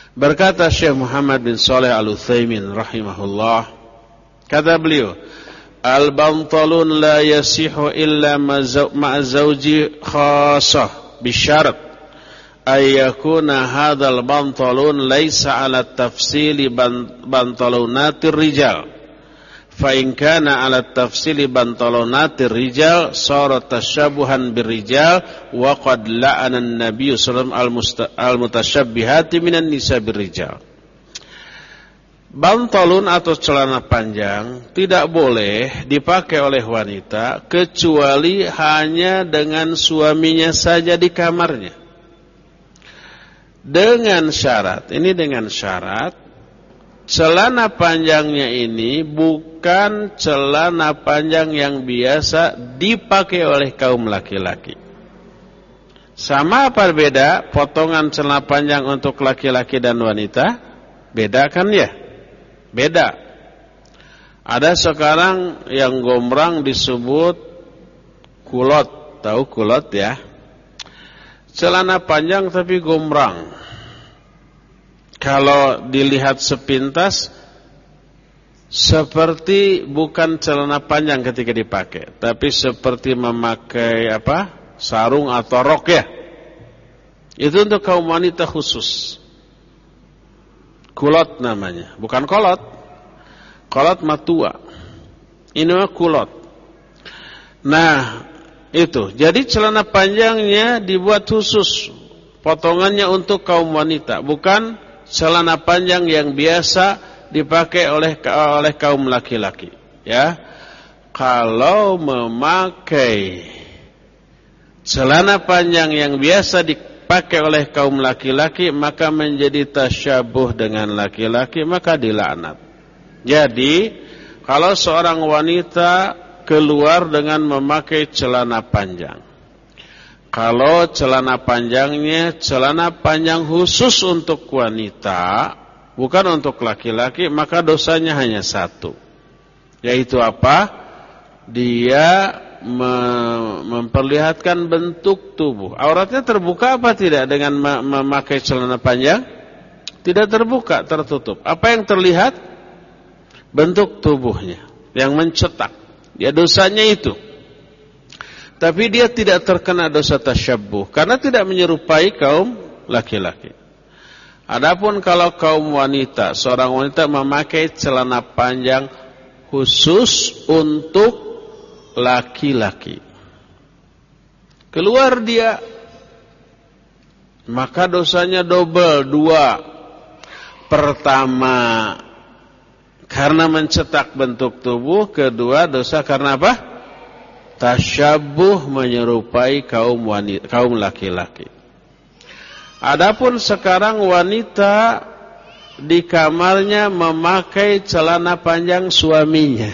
Berkata Syekh Muhammad bin Shalih Al-Utsaimin rahimahullah, kata beliau, al-bantalun la yasihu illa ma'a zawji khassah bisyarat ayyakuna hadzal bantalun laysa ala tafsili bantalunatir rijal fa in kana ala tafsili bantalunatir rijal sara tasyabuhan birrijal wa qad la'ana an-nabiy sallallahu alaihi wasallam al-mutasyabbihati minan nisa birrijal. Bantalun atau celana panjang tidak boleh dipakai oleh wanita kecuali hanya dengan suaminya saja di kamarnya. Dengan syarat, ini dengan syarat, celana panjangnya ini bukan celana panjang yang biasa dipakai oleh kaum laki-laki. Sama apa beda potongan celana panjang untuk laki-laki dan wanita? Beda kan ya? Beda. Ada sekarang yang gombrang disebut kulot. Tahu kulot ya? Celana panjang tapi gombrang. Kalau dilihat sepintas seperti bukan celana panjang ketika dipakai, tapi seperti memakai apa? Sarung atau rok ya. Itu untuk kaum wanita khusus. Kulot namanya, bukan kolot. Kolot mah tua. Ini mah kulot. Nah, itu. Jadi celana panjangnya dibuat khusus, potongannya untuk kaum wanita, bukan celana panjang yang biasa dipakai oleh oleh kaum laki-laki, ya. Kalau memakai celana panjang yang biasa dipakai oleh kaum laki-laki, maka menjadi tasyabuh dengan laki-laki, maka dilaknat. Jadi, kalau seorang wanita keluar dengan memakai celana panjang, kalau celana panjangnya celana panjang khusus untuk wanita, bukan untuk laki-laki, maka dosanya hanya satu. Yaitu apa? Dia memperlihatkan bentuk tubuh. Auratnya terbuka apa tidak dengan memakai celana panjang? Tidak terbuka, tertutup. Apa yang terlihat? Bentuk tubuhnya yang mencetak. Ya, dosanya itu. Tapi dia tidak terkena dosa tasyabbuh karena tidak menyerupai kaum laki-laki. Adapun kalau kaum wanita, seorang wanita memakai celana panjang khusus untuk laki-laki, keluar dia, maka dosanya double, dua. Pertama, karena mencetak bentuk tubuh. Kedua, dosa karena apa? Tasyabuh menyerupai kaum wanita, kaum laki-laki. Adapun sekarang wanita di kamarnya memakai celana panjang suaminya,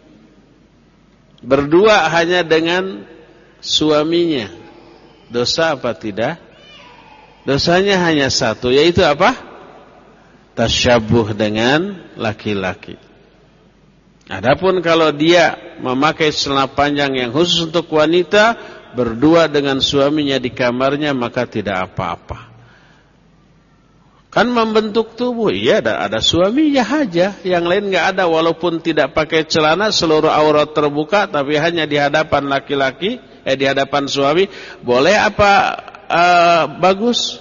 berdua hanya dengan suaminya, dosa apa tidak? Dosanya hanya satu, yaitu apa? Tasyabuh dengan laki-laki. Adapun kalau dia memakai celana panjang yang khusus untuk wanita, berdua dengan suaminya di kamarnya, maka tidak apa-apa. Kan membentuk tubuh, iya ada, ada suaminya aja, yang lain nggak ada. Walaupun tidak pakai celana, seluruh aurat terbuka, tapi hanya di hadapan laki-laki, eh di hadapan suami, boleh apa uh, bagus?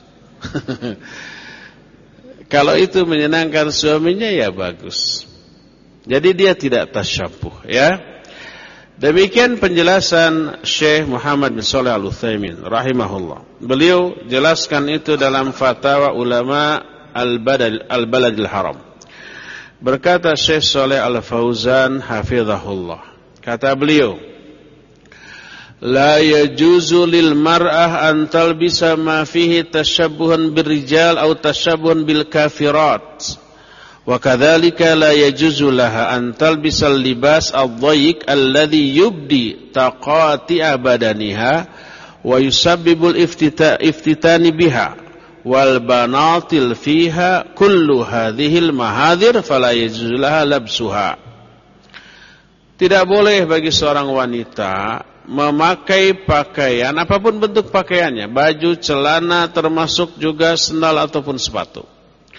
Kalau itu menyenangkan suaminya, ya bagus. Jadi dia tidak tasyabbuh, ya. Demikian penjelasan Syekh Muhammad bin Shalih Al-Utsaimin rahimahullah. Beliau jelaskan itu dalam Fatwa Ulama Al-Balad Al-Baladil Haram. Berkata Syekh Shalih Al-Fauzan hafizahullah, kata beliau, la yajuzu lil mar'ah an talbisa ma fihi tashabbuhan birrijal aw tashabbuhan bil kafirat. Wa kadzalika la yajuzu laha an talbisal libas ad-dhayiq alladhi yubdi taqati'a badaniha wa yusabbibul iftita iftitani biha wal banatil fiha kullu hadhil mahadhir fala yajuzu laha labsuha. Tidak boleh bagi seorang wanita memakai pakaian apapun bentuk pakaiannya, baju, celana, termasuk juga sendal ataupun sepatu,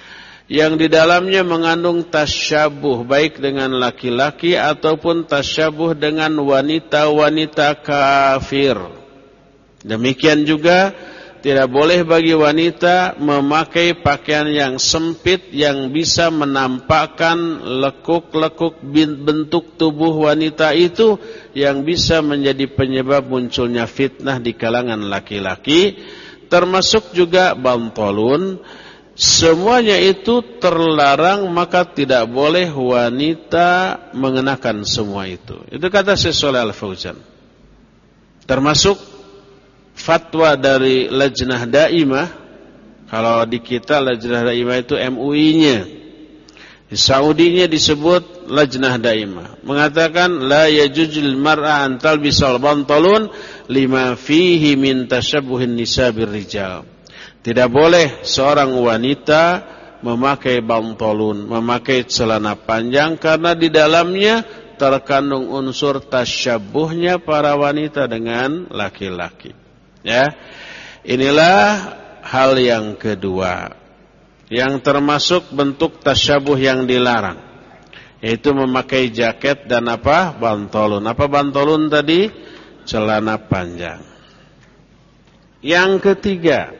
yang di dalamnya mengandung tasyabuh baik dengan laki-laki ataupun tasyabuh dengan wanita-wanita kafir. Demikian juga tidak boleh bagi wanita memakai pakaian yang sempit yang bisa menampakkan lekuk-lekuk bentuk tubuh wanita itu yang bisa menjadi penyebab munculnya fitnah di kalangan laki-laki, termasuk juga bantolun. Semuanya itu terlarang, maka tidak boleh wanita mengenakan semua itu. Itu kata Syekh Shalih Al Fauzan. Termasuk fatwa dari Lajnah Daimah. Kalau di kita Lajnah Daimah itu M U I-nya. Di Saudinya disebut Lajnah Daimah. Mengatakan la yajuzul mar'a an talbisal bantalun lima fihi min tashabbuhin nisa birrijal. Tidak boleh seorang wanita memakai bantalun, memakai celana panjang karena di dalamnya terkandung unsur tasyabbuhnya para wanita dengan laki-laki. Ya. Inilah hal yang kedua yang termasuk bentuk tasyabbuh yang dilarang, yaitu memakai jaket dan apa? Bantalun. Apa bantalun tadi? Celana panjang. Yang ketiga,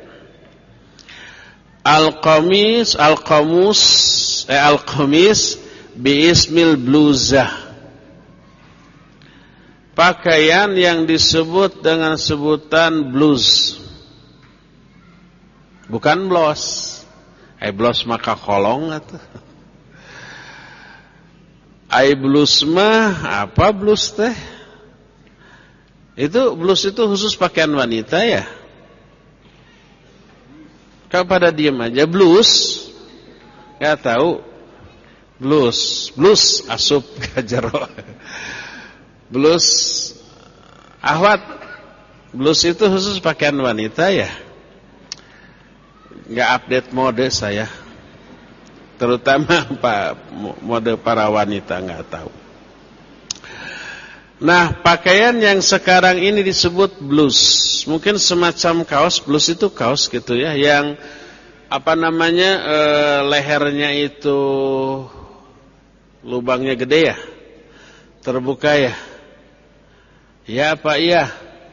Al-qamis, al-qamus, eh, al-qamis biismil bluzah. Pakaian yang disebut dengan sebutan bluz. Bukan blos. Eh, blos maka kolong atau. Ai bluz mah apa bluz teh? Itu bluz itu khusus pakaian wanita ya? Kau pada diam aja. Blus, nggak tahu. Blus, blus asup kajero. Blus, ahwat. Blus itu khusus pakaian wanita ya. Nggak update mode saya. Terutama pak mode para wanita nggak tahu. Nah, pakaian yang sekarang ini disebut blus. Mungkin semacam kaos, blus itu kaos gitu ya, yang apa namanya e, lehernya itu lubangnya gede ya, terbuka ya. Ya apa iya?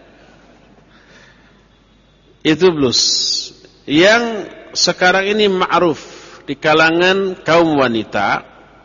Itu blus. Yang sekarang ini ma'ruf di kalangan kaum wanita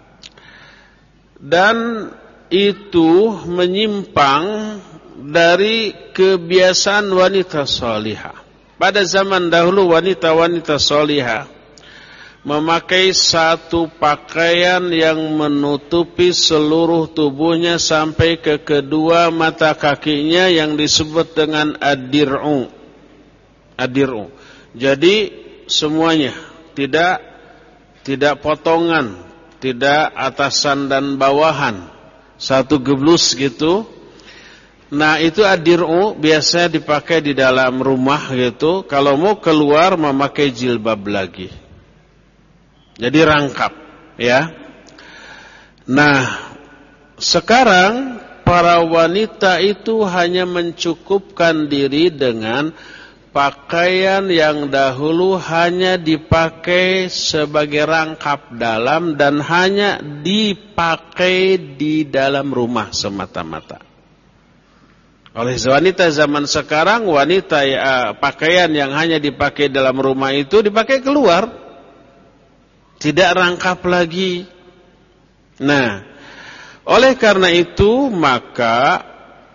dan itu menyimpang dari kebiasaan wanita salihah. Pada zaman dahulu wanita-wanita salihah memakai satu pakaian yang menutupi seluruh tubuhnya sampai ke kedua mata kakinya yang disebut dengan ad-dir'u. Ad-dir'u. Jadi semuanya, tidak tidak potongan, tidak atasan dan bawahan. Satu geblus gitu. Nah itu ad-dir'u biasanya dipakai di dalam rumah gitu. Kalau mau keluar memakai jilbab lagi. Jadi rangkap ya. Nah sekarang para wanita itu hanya mencukupkan diri dengan pakaian yang dahulu hanya dipakai sebagai rangkap dalam dan hanya dipakai di dalam rumah semata-mata. Oleh wanita zaman sekarang, wanita ya, pakaian yang hanya dipakai dalam rumah itu dipakai keluar, tidak rangkap lagi. Nah, oleh karena itu maka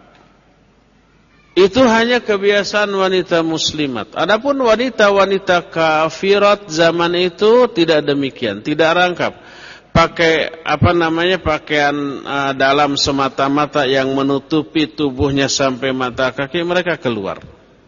itu hanya kebiasaan wanita muslimat. Adapun wanita-wanita kafirat zaman itu tidak demikian, tidak rangkap. Pakai apa namanya pakaian uh, dalam semata-mata yang menutupi tubuhnya sampai mata kaki, mereka keluar.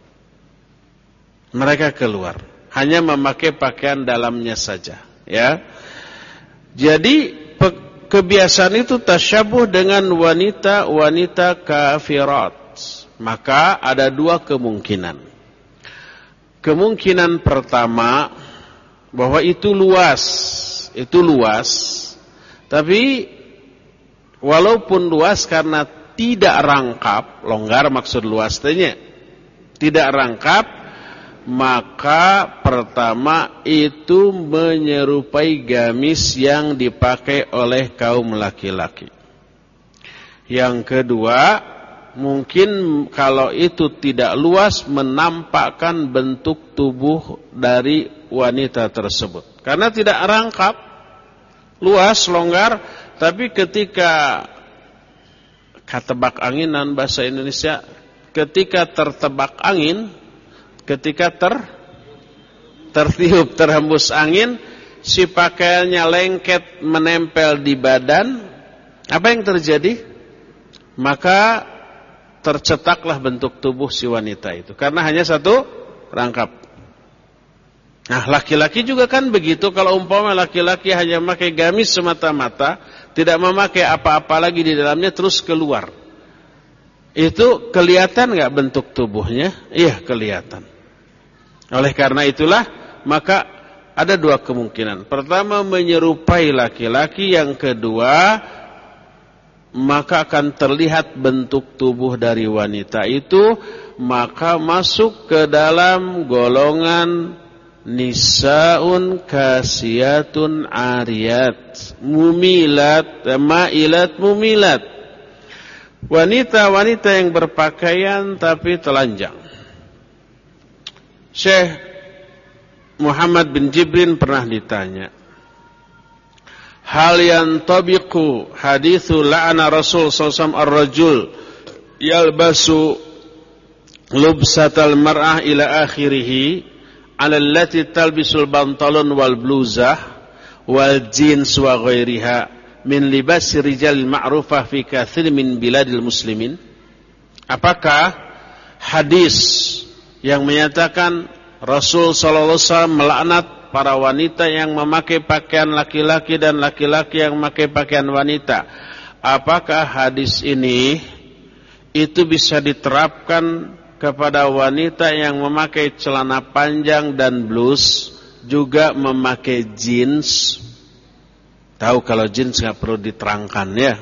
Mereka keluar, hanya memakai pakaian dalamnya saja, ya. Jadi kebiasaan itu tasyabuh dengan wanita-wanita kafirat. Maka ada dua kemungkinan. Kemungkinan pertama bahwa itu luas, itu luas. Tapi walaupun luas karena tidak rangkap, longgar maksud luasnya, tidak rangkap, maka pertama itu menyerupai gamis yang dipakai oleh kaum laki-laki. Yang kedua, mungkin kalau itu tidak luas menampakkan bentuk tubuh dari wanita tersebut. Karena tidak rangkap, luas, longgar, tapi ketika ketebak anginan bahasa Indonesia, ketika tertebak angin, ketika ter tertiup, terhembus angin, si pakaiannya lengket menempel di badan, apa yang terjadi? Maka tercetaklah bentuk tubuh si wanita itu, karena hanya satu rangkap. Nah, laki-laki juga kan begitu. Kalau umpama laki-laki hanya memakai gamis semata-mata, tidak memakai apa-apa lagi di dalamnya, terus keluar, itu kelihatan nggak bentuk tubuhnya? Iya, kelihatan. Oleh karena itulah, maka ada dua kemungkinan. Pertama, menyerupai laki-laki. Yang kedua, maka akan terlihat bentuk tubuh dari wanita itu, maka masuk ke dalam golongan nisaun kasiyatun ariyat, mumilat, mailat, mumilat. Wanita-wanita yang berpakaian tapi telanjang. Syekh Muhammad bin Jibrin pernah ditanya, hal yantabiqu hadithu la'ana Rasul sallallahu alaihi wasallam ar-rajul yalbasu lubsatal mar'ah ila akhirih ala allati talbisul bantalon wal bluzah wal jins wa ghairiha min libasi rijal ma'rufah fi katsir min biladil muslimin. Apakah hadis yang menyatakan Rasul sallallahu alaihi wasallam melaknat para wanita yang memakai pakaian laki-laki dan laki-laki yang memakai pakaian wanita, apakah hadis ini itu bisa diterapkan kepada wanita yang memakai celana panjang dan blus, juga memakai jeans? Tahu kalau jeans nggak perlu diterangkan ya.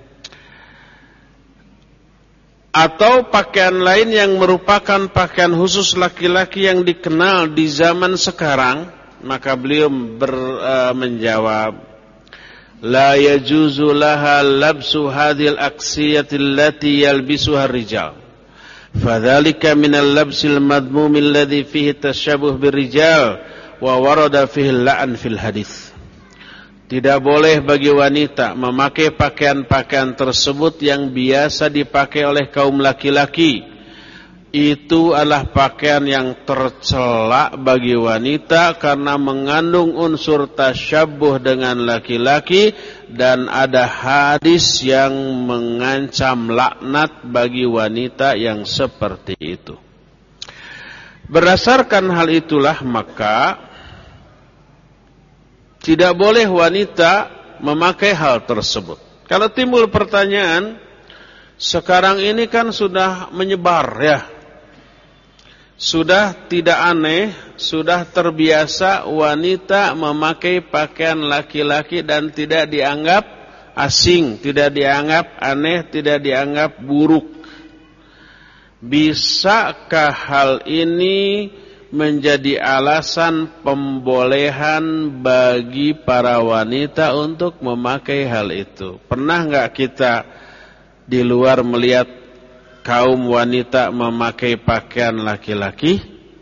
Atau pakaian lain yang merupakan pakaian khusus laki-laki yang dikenal di zaman sekarang? Maka beliau ber, uh, menjawab, la yajuzu laha labsu hadhil aksiyati allati yalbisuha ar-rijal. Fadzalika min al-labsil madmum alladhi fihi tashabuh bir-rijal wa warada fihi al-la'n fil hadits. Tidak boleh bagi wanita memakai pakaian-pakaian tersebut yang biasa dipakai oleh kaum laki-laki. Itu adalah pakaian yang tercela bagi wanita karena mengandung unsur tasyabuh dengan laki-laki, dan ada hadis yang mengancam laknat bagi wanita yang seperti itu. Berdasarkan hal itulah, maka tidak boleh wanita memakai hal tersebut. Kalau timbul pertanyaan, sekarang ini kan sudah menyebar ya, sudah tidak aneh, sudah terbiasa wanita memakai pakaian laki-laki dan tidak dianggap asing, tidak dianggap aneh, tidak dianggap buruk. Bisakah hal ini menjadi alasan pembolehan bagi para wanita untuk memakai hal itu? Pernah nggak kita di luar melihat kaum wanita memakai pakaian laki-laki?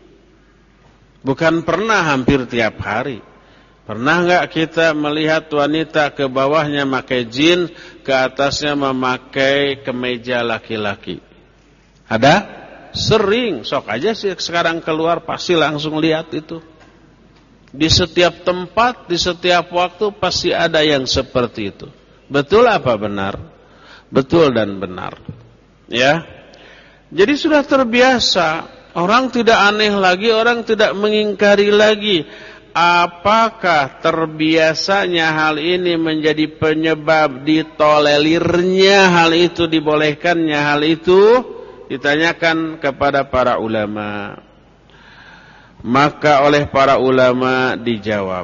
Bukan pernah, hampir tiap hari. Pernah nggak kita melihat wanita ke bawahnya memakai jeans, ke atasnya memakai kemeja laki-laki? Ada? Sering. Sok aja sih sekarang keluar pasti langsung lihat itu. Di setiap tempat, di setiap waktu pasti ada yang seperti itu. Betul apa benar? Betul dan benar. Ya. Jadi sudah terbiasa. Orang tidak aneh lagi, orang tidak mengingkari lagi. Apakah terbiasanya hal ini menjadi penyebab ditolelirnya hal itu, dibolehkannya hal itu? Ditanyakan kepada para ulama. Maka oleh para ulama dijawab.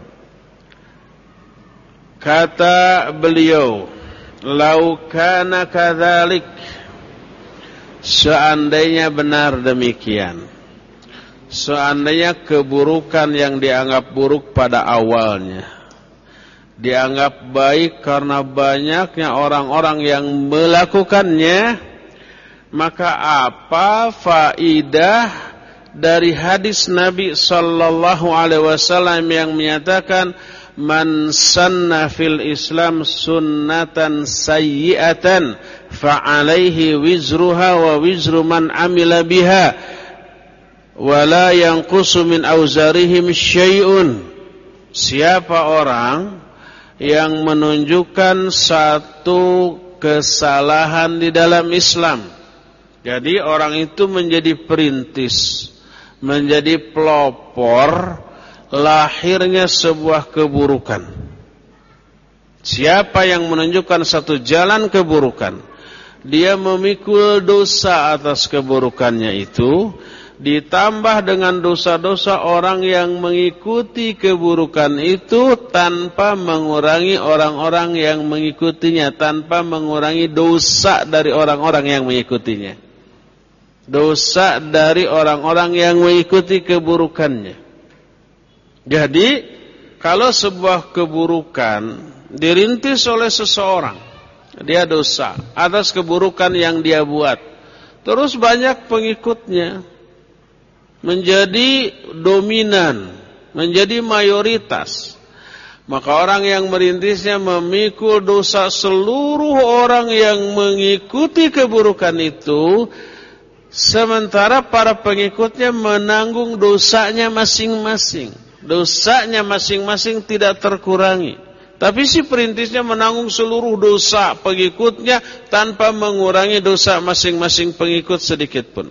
Kata beliau, lau kana kadzalik, seandainya benar demikian, seandainya keburukan yang dianggap buruk pada awalnya dianggap baik karena banyaknya orang-orang yang melakukannya, maka apa faidah dari hadis Nabi sallallahu alaihi wasallam yang menyatakan man sanna fil Islam sunnatan sayyi'atan fa alaihi wizruha wa wizru man amila biha wa la yanqusu min auzarihim syai'un. Siapa orang yang menunjukkan satu kesalahan di dalam Islam, jadi orang itu menjadi perintis, menjadi pelopor lahirnya sebuah keburukan. Siapa yang menunjukkan satu jalan keburukan, dia memikul dosa atas keburukannya itu, ditambah dengan dosa-dosa orang yang mengikuti keburukan itu tanpa mengurangi orang-orang yang mengikutinya, tanpa mengurangi dosa dari orang-orang yang mengikutinya, dosa dari orang-orang yang mengikuti keburukannya. Jadi kalau sebuah keburukan dirintis oleh seseorang, dia dosa atas keburukan yang dia buat, terus banyak pengikutnya, menjadi dominan, menjadi mayoritas, maka orang yang merintisnya memikul dosa seluruh orang yang mengikuti keburukan itu, sementara para pengikutnya menanggung dosanya masing-masing. Dosanya masing-masing tidak terkurangi, tapi si perintisnya menanggung seluruh dosa pengikutnya tanpa mengurangi dosa masing-masing pengikut sedikit pun.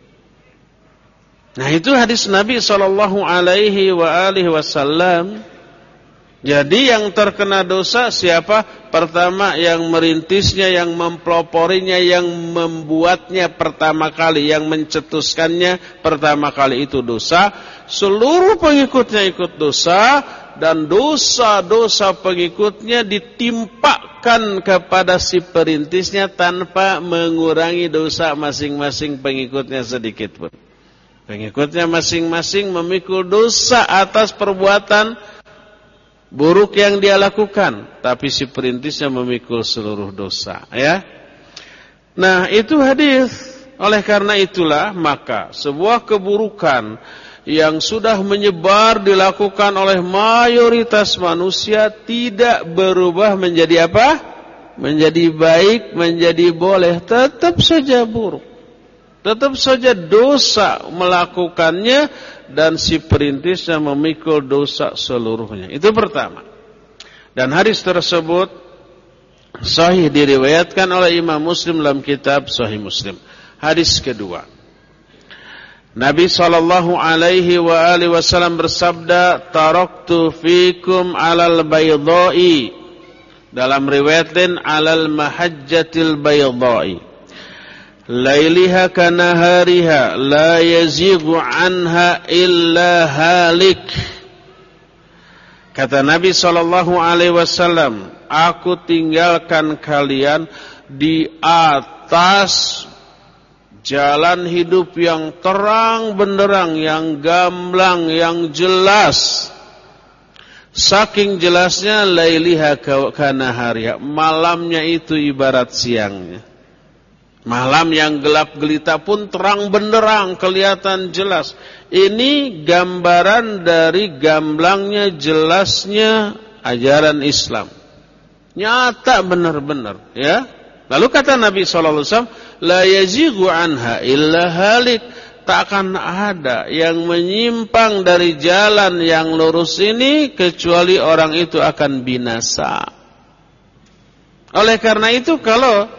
Nah, itu hadis Nabi sallallahu alaihi wa alihi wasallam. Jadi yang terkena dosa siapa? Pertama yang merintisnya, yang mempeloporinya, yang membuatnya pertama kali, yang mencetuskannya pertama kali itu dosa. Seluruh pengikutnya ikut dosa, dan dosa-dosa pengikutnya ditimpakan kepada si perintisnya tanpa mengurangi dosa masing-masing pengikutnya sedikit pun. Pengikutnya masing-masing memikul dosa atas perbuatan buruk yang dia lakukan, tapi si perintisnya memikul seluruh dosa, ya. Nah, itu hadis. Oleh karena itulah maka sebuah keburukan yang sudah menyebar dilakukan oleh mayoritas manusia tidak berubah menjadi apa? Menjadi baik, menjadi boleh, tetap saja buruk. Tetap saja dosa melakukannya, dan si perintisnya memikul dosa seluruhnya. Itu pertama. Dan hadis tersebut sahih diriwayatkan oleh Imam Muslim dalam kitab Sahih Muslim. Hadis kedua, Nabi sallallahu alaihi wa alihi wasallam bersabda, taraktu fikum alal baydai, dalam riwayat lain alal mahajjatil baydai, lailiha kanahariha la yazighu anha illa halik. Kata Nabi sallallahu alaihi wasallam, aku tinggalkan kalian di atas jalan hidup yang terang benderang, yang gamblang, yang jelas. Saking jelasnya, lailiha kanahariha, malamnya itu ibarat siangnya. Malam yang gelap gelita pun terang benderang, kelihatan jelas. Ini gambaran dari gamblangnya, jelasnya ajaran Islam. Nyata benar-benar, ya. Lalu kata Nabi sallallahu alaihi wasallam, la yazighu anha illa halik. Tak akan ada yang menyimpang dari jalan yang lurus ini kecuali orang itu akan binasa. Oleh karena itu, kalau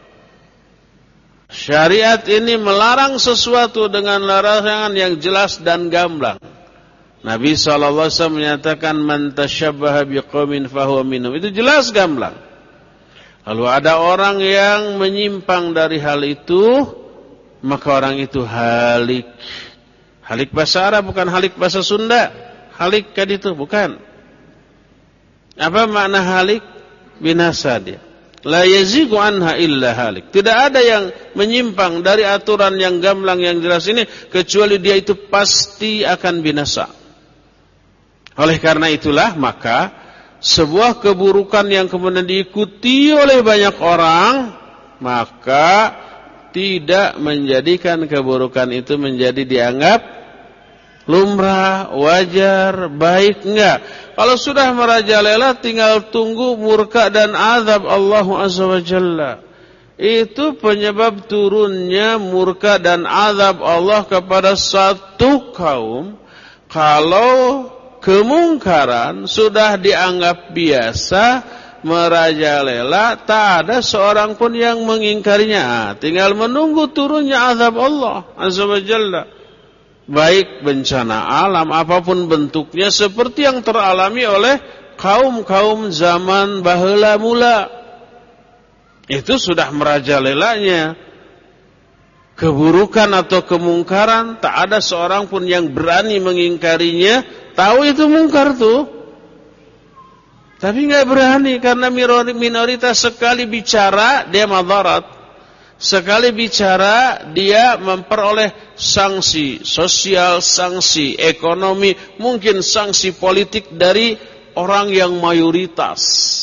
syariat ini melarang sesuatu dengan larangan yang jelas dan gamblang, Nabi sallallahu alaihi wasallam menyatakan man tasyabbaha biqaumin fahuwa minhum. Itu jelas gamblang. Lalu ada orang yang menyimpang dari hal itu, maka orang itu halik. Halik bahasa Arab, bukan halik bahasa Sunda. Halik kan itu, bukan. Apa makna halik? Binasa dia. La yazigu anha illa halik. Tidak ada yang menyimpang dari aturan yang gamblang yang jelas ini kecuali dia itu pasti akan binasa. Oleh karena itulah maka sebuah keburukan yang kemudian diikuti oleh banyak orang, maka tidak menjadikan keburukan itu menjadi dianggap lumrah, wajar, baik, enggak. Kalau sudah merajalela tinggal tunggu murka dan azab Allah Azza wa Jalla. Itu penyebab turunnya murka dan azab Allah kepada satu kaum. Kalau kemungkaran sudah dianggap biasa, merajalela, tak ada seorang pun yang mengingkarinya. Tinggal menunggu turunnya azab Allah Azza wa Jalla. Baik bencana alam apapun bentuknya seperti yang teralami oleh kaum-kaum zaman baheula mula. Itu sudah merajalelanya. Keburukan atau kemungkaran tak ada seorang pun yang berani mengingkarinya. Tahu itu mungkar tuh, tapi enggak berani karena minoritas sekali bicara dia madarat. Sekali bicara dia memperoleh sanksi sosial, sanksi ekonomi, mungkin sanksi politik dari orang yang mayoritas.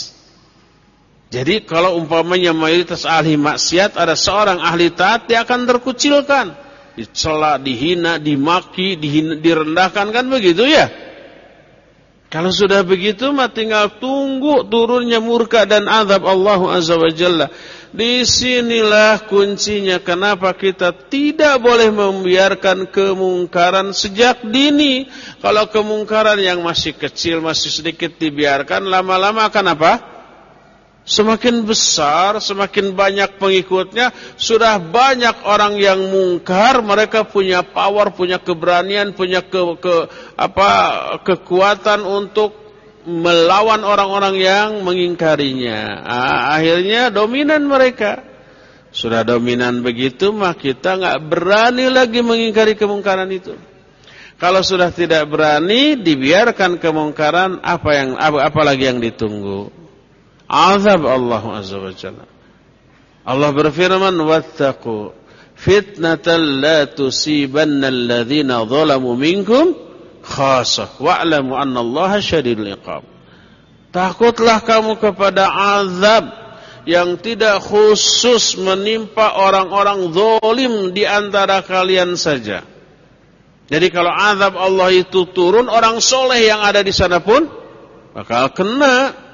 Jadi kalau umpamanya mayoritas ahli maksiat, ada seorang ahli taat, dia akan terkucilkan, dicela, dihina, dimaki, dihina, direndahkan, kan begitu ya? Kalau sudah begitu mah tinggal tunggu turunnya murka dan azab Allah Azza wa Jalla. Disinilah kuncinya kenapa kita tidak boleh membiarkan kemungkaran sejak dini. Kalau kemungkaran yang masih kecil, masih sedikit dibiarkan, lama-lama akan apa? Semakin besar, semakin banyak pengikutnya. Sudah banyak orang yang mungkar, mereka punya power, punya keberanian, punya ke, ke, apa, kekuatan untuk melawan orang-orang yang mengingkarinya. Ah, akhirnya dominan mereka. Sudah dominan begitu, mah kita nggak berani lagi mengingkari kemungkaran itu. Kalau sudah tidak berani, dibiarkan kemungkaran, apa yang apa, apa lagi yang ditunggu? Azab Allah Azza wa Jalla. Allah berfirman, "Wattaqu fitnatan la tusibanna alladhina zalamu minkum khasah wa'lamu annallaha syadidul iqab." Takutlah kamu kepada azab yang tidak khusus menimpa orang-orang zalim di antara kalian saja. Jadi kalau azab Allah itu turun, orang soleh yang ada di sana pun bakal kena.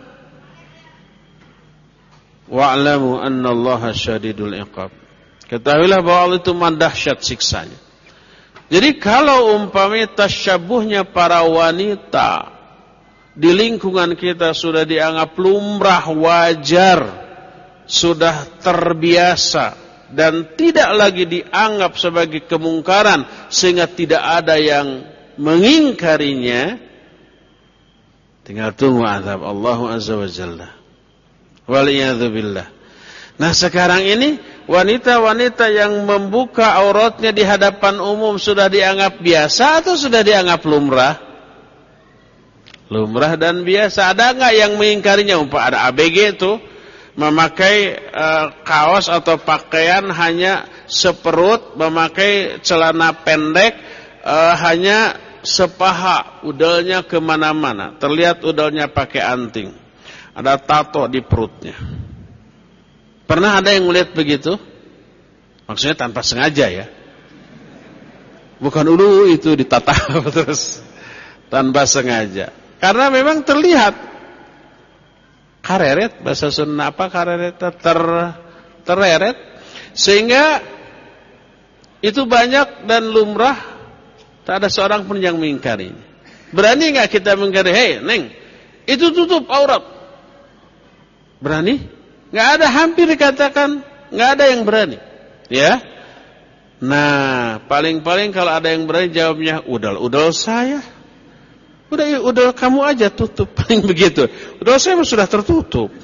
Wa'lamu annallaha syadidul iqab. Ketahuilah bahwa Allah itu dahsyat siksanya. Jadi kalau umpamanya tasyabuhnya para wanita di lingkungan kita sudah dianggap lumrah, wajar, sudah terbiasa dan tidak lagi dianggap sebagai kemungkaran sehingga tidak ada yang mengingkarinya, tinggal tunggu azab Allah Azza wa Jalla. Waliyadzubillah. Nah sekarang ini wanita-wanita yang membuka auratnya di hadapan umum sudah dianggap biasa atau sudah dianggap lumrah? Lumrah dan biasa. Ada enggak yang mengingkarinya? Umpama ada A B G itu memakai uh, kaos atau pakaian hanya seperut, memakai celana pendek uh, hanya sepaha, udalnya kemana-mana, terlihat udalnya pakai anting, ada tato di perutnya. Pernah ada yang melihat begitu? Maksudnya tanpa sengaja ya. Bukan ulu itu ditata terus tanpa sengaja. Karena memang terlihat kareret, bahasa Sunda apa kareret, ter tereret, sehingga itu banyak dan lumrah, tak ada seorang pun yang mengingkari. Berani enggak kita mengingkari? Hei, Neng, itu tutup aurat. Berani? Enggak ada, hampir dikatakan enggak ada yang berani. Ya. Nah, paling-paling kalau ada yang berani jawabnya, udal-udal saya. Udah, udah kamu aja tutup, paling begitu. Udah saya sudah tertutup.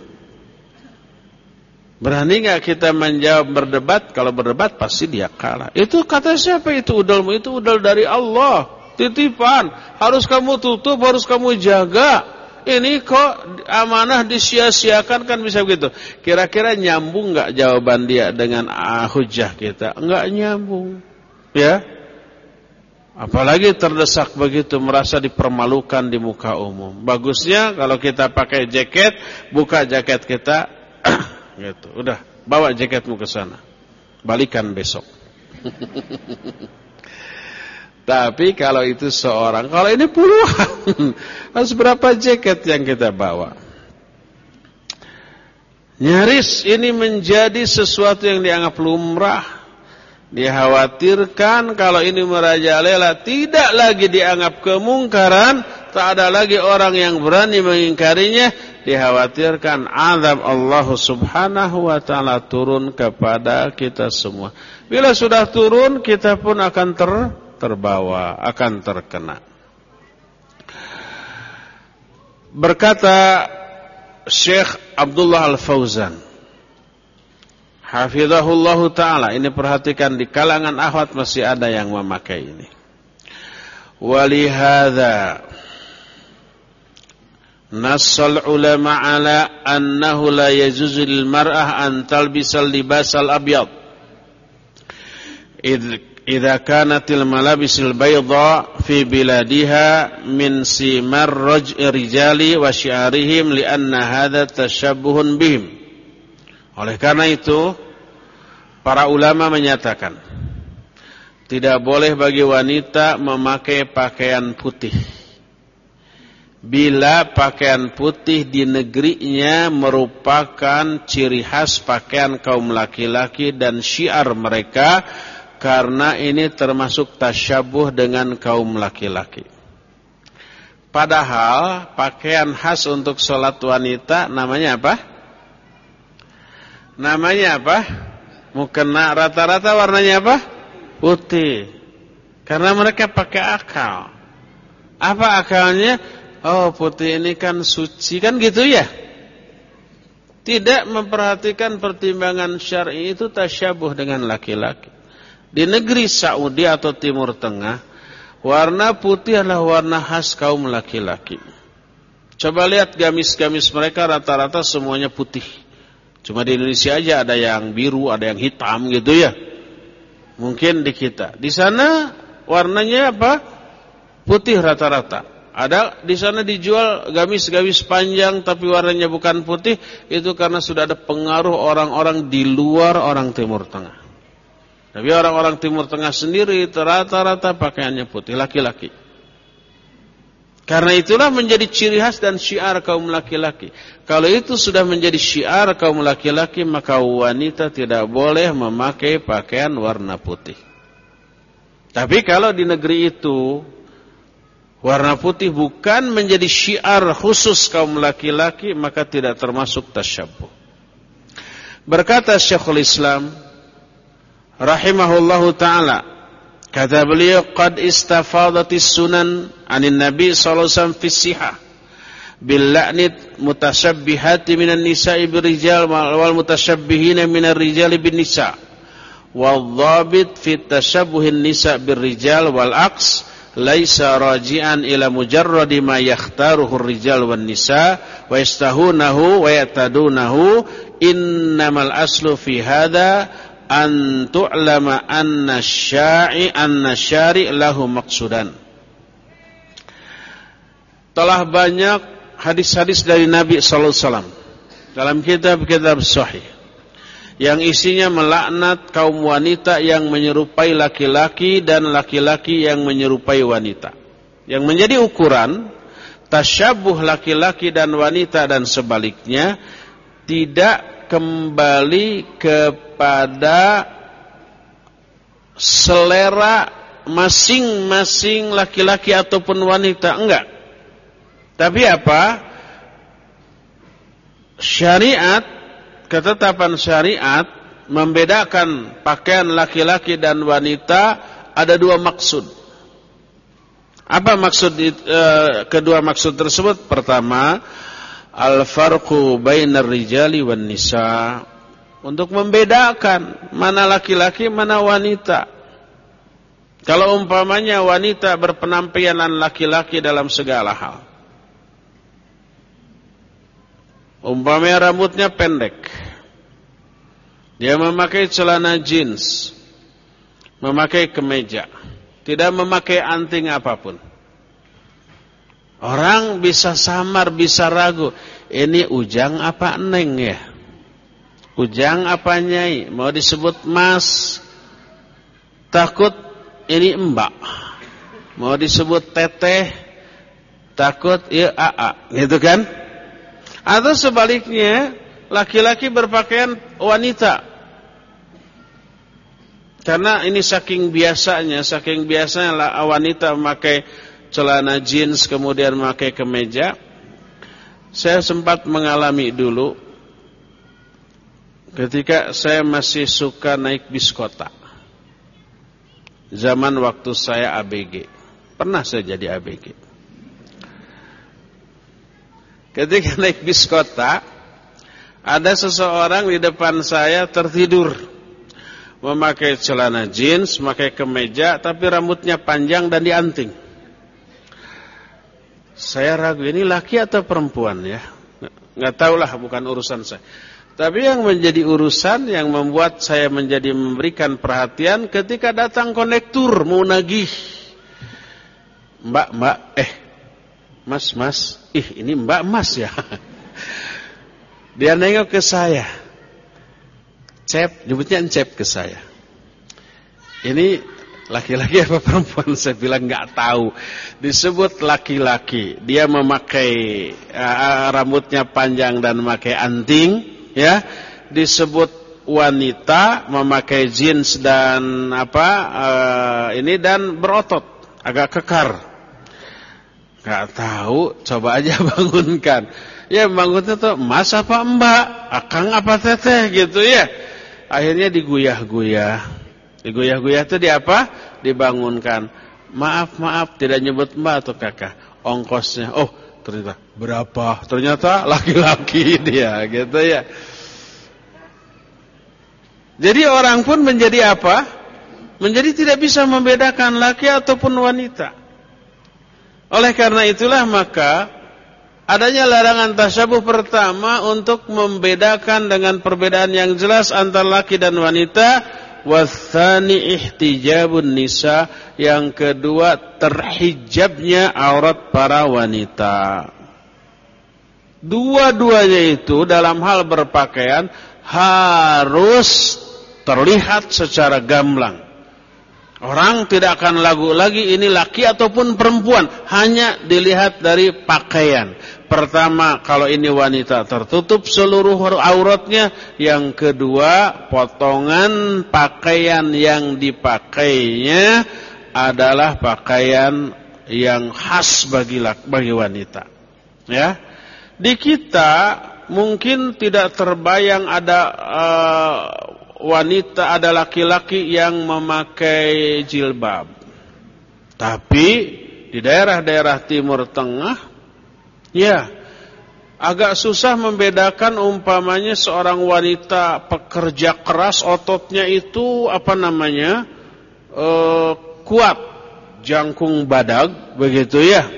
Berani nggak kita menjawab berdebat? Kalau berdebat pasti dia kalah. Itu kata siapa itu udalmu? Itu udal dari Allah, titipan. Harus kamu tutup, harus kamu jaga. ini kok amanah disia-siakan, kan bisa begitu. Kira-kira nyambung enggak jawaban dia dengan ah, hujah kita? Enggak nyambung. Ya. Apalagi terdesak begitu, merasa dipermalukan di muka umum. Bagusnya kalau kita pakai jaket, buka jaket kita gitu. Udah, bawa jaketmu ke sana. Balikan besok. Tapi kalau itu seorang, kalau ini puluhan, harus berapa jaket yang kita bawa? Nyaris ini menjadi sesuatu yang dianggap lumrah. Dikhawatirkan kalau ini merajalela, tidak lagi dianggap kemungkaran, tak ada lagi orang yang berani mengingkarinya. Dikhawatirkan azab Allah subhanahu wa ta'ala turun kepada kita semua. Bila sudah turun, kita pun akan ter terbawa, akan terkena. Berkata Syekh Abdullah Al-Fauzan, hafizahullahu ta'ala, ini perhatikan di kalangan akhwat masih ada yang memakai ini. Walihada nassal ulama ala annahu la yajuzu lil mar'ah an talbisal libasal abyad idh idza kanatil malabisil bayda fi biladiha min simar rijali wa syi'arihim li anna hadza tashabbuhun bihim. Oleh karena itu para ulama menyatakan tidak boleh bagi wanita memakai pakaian putih bila pakaian putih di negerinya merupakan ciri khas pakaian kaum laki-laki dan syiar mereka, karena ini termasuk tasyabuh dengan kaum laki-laki. Padahal pakaian khas untuk sholat wanita namanya apa? Namanya apa? Mukena, rata-rata warnanya apa? Putih. Karena mereka pakai akal. Apa akalnya? Oh, putih ini kan suci, kan gitu ya? Tidak memperhatikan pertimbangan syar'i, itu tasyabuh dengan laki-laki. Di negeri Saudi atau Timur Tengah, warna putih adalah warna khas kaum laki-laki. Coba lihat gamis-gamis mereka rata-rata semuanya putih. Cuma di Indonesia aja ada yang biru, ada yang hitam gitu ya. Mungkin di kita. Di sana warnanya apa? Putih rata-rata. Ada di sana dijual gamis-gamis panjang tapi warnanya bukan putih, itu karena sudah ada pengaruh orang-orang di luar orang Timur Tengah. Tapi orang-orang Timur Tengah sendiri rata-rata pakaiannya putih, laki-laki. Karena itulah menjadi ciri khas dan syiar kaum laki-laki. Kalau itu sudah menjadi syiar kaum laki-laki, maka wanita tidak boleh memakai pakaian warna putih. Tapi kalau di negeri itu warna putih bukan menjadi syiar khusus kaum laki-laki, maka tidak termasuk tasyabuh. Berkata Syekhul Islam rahimahullahu ta'ala, kata beliau, qad istafadatis sunan anin nabi sallallahu alaihi wasallam fi sihah bil la'nit mutasyabbihati minan nisa'i birrijal wal mutasyabbihina minar rijali bin nisa' wal dhabit fi tashabbuhin nisa' birrijal wal aqs laisa raji'an ila mujarradi ma yakhtaruhu ar-rijal wan nisa wa yastahunahu wa yatadunahu, innamal aslu fi hadha an tu'lama anna syai' anna syari' lahu maqsudan. Telah banyak hadis-hadis dari Nabi sallallahu alaihi wasallam dalam kitab-kitab sahih yang isinya melaknat kaum wanita yang menyerupai laki-laki dan laki-laki yang menyerupai wanita. Yang menjadi ukuran tasyabuh laki-laki dan wanita dan sebaliknya tidak kembali kepada selera masing-masing laki-laki ataupun wanita, enggak. Tapi apa? Syariat, ketetapan syariat membedakan pakaian laki-laki dan wanita ada dua maksud. Apa maksud uh, kedua maksud tersebut? Pertama, al-farqu bainar rijali wan nisa, untuk membedakan mana laki-laki mana wanita. Kalau umpamanya wanita berpenampilan laki-laki dalam segala hal, Umpamanya rambutnya pendek, dia memakai celana jeans, memakai kemeja, tidak memakai anting apapun. Orang bisa samar, bisa ragu, ini Ujang apa Neng ya? Ujang apa Nyai? Mau disebut Mas, takut ini Mbak. Mau disebut Teteh, takut ya Aa, gitu kan? Atau sebaliknya, laki-laki berpakaian wanita. Karena ini saking biasanya, saking biasanya wanita memakai celana jeans kemudian memakai kemeja. Saya sempat mengalami dulu ketika saya masih suka naik bis kota. Zaman waktu saya A B G. Pernah saya jadi A B G. Ketika naik bis kota, ada seseorang di depan saya tertidur, memakai celana jeans, memakai kemeja, tapi rambutnya panjang dan dianting. Saya ragu, ini laki atau perempuan ya? Nggak tahulah, bukan urusan saya. Tapi yang menjadi urusan, yang membuat saya menjadi memberikan perhatian, ketika datang kondektur mau nagih, Mbak, Mbak, eh, Mas, Mas, ih ini Mbak Mas ya. Dia nengok ke saya, Cep, nyebutnya Cep ke saya. Ini laki-laki apa perempuan? Saya bilang nggak tahu. Disebut laki-laki. Dia memakai uh, rambutnya panjang dan memakai anting, ya. Disebut wanita, memakai jeans dan apa uh, ini dan berotot, agak kekar. Gak tahu, coba aja bangunkan. Ya bangunnya tuh, Mas apa Mbak, Akang apa Teteh gitu ya. Akhirnya diguyah-guyah. Diguyah-guyah itu di apa? Dibangunkan. Maaf, maaf, tidak nyebut Mbak atau Kakak. Ongkosnya, oh ternyata berapa? Ternyata laki-laki dia gitu ya. Jadi orang pun menjadi apa? Menjadi tidak bisa membedakan laki ataupun wanita. Oleh karena itulah maka adanya larangan tasyabuh pertama untuk membedakan dengan perbedaan yang jelas antara laki dan wanita. Wathani ihtijabun nisa, yang kedua terhijabnya aurat para wanita. Dua-duanya itu dalam hal berpakaian harus terlihat secara gamblang. Orang tidak akan ragu lagi ini laki ataupun perempuan, hanya dilihat dari pakaian. Pertama, kalau ini wanita tertutup seluruh auratnya. Yang kedua, potongan pakaian yang dipakainya adalah pakaian yang khas bagi bagi wanita. Ya, di kita mungkin tidak terbayang ada uh, wanita, ada laki-laki yang memakai jilbab. Tapi di daerah-daerah Timur Tengah, ya, agak susah membedakan umpamanya seorang wanita pekerja keras, ototnya itu apa namanya, e, kuat, jangkung badag, begitu ya.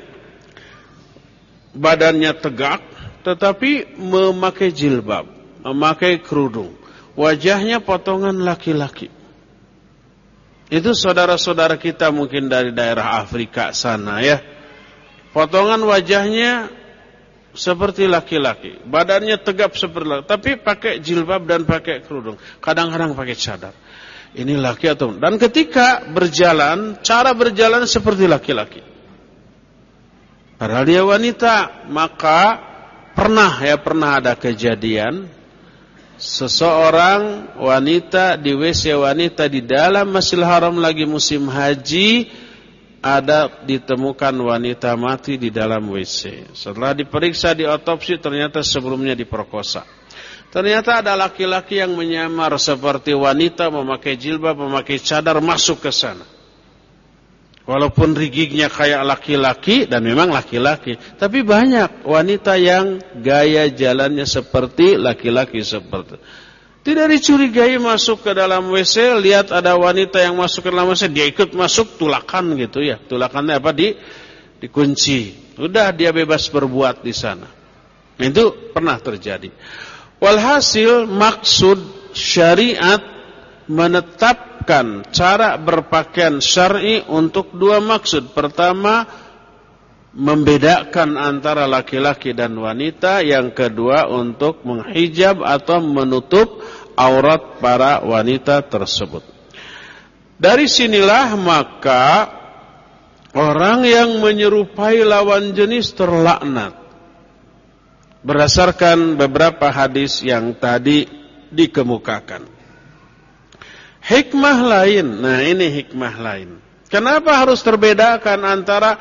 Badannya tegak, tetapi memakai jilbab, memakai kerudung. Wajahnya potongan laki-laki. Itu saudara-saudara kita mungkin dari daerah Afrika sana ya. Potongan wajahnya seperti laki-laki. Badannya tegap seperti laki, tapi pakai jilbab dan pakai kerudung. Kadang-kadang pakai cadar. Ini laki atau... Dan ketika berjalan, cara berjalan seperti laki-laki. Padahal dia wanita. Maka pernah ya, pernah ada kejadian seseorang wanita di W C wanita di dalam Masjidil Haram lagi musim haji, ada ditemukan wanita mati di dalam W C. Setelah diperiksa, diotopsi, ternyata sebelumnya diperkosa. Ternyata ada laki-laki yang menyamar seperti wanita, memakai jilbab, memakai cadar, masuk ke sana. Walaupun rigidnya kayak laki-laki, dan memang laki-laki, tapi banyak wanita yang gaya jalannya seperti laki-laki seperti. Tidak dicurigai masuk ke dalam W C, lihat ada wanita yang masuk ke dalam W C, dia ikut masuk, tulakan gitu ya. Tulakannya apa? Di dikunci. Udah dia bebas berbuat di sana. Itu pernah terjadi. Walhasil maksud syariat menetapkan cara berpakaian syar'i untuk dua maksud. Pertama, membedakan antara laki-laki dan wanita. Yang kedua, untuk menghijab atau menutup aurat para wanita tersebut. Dari sinilah maka orang yang menyerupai lawan jenis terlaknat. Berdasarkan beberapa hadis yang tadi dikemukakan. Hikmah lain, nah ini hikmah lain. Kenapa harus terbedakan antara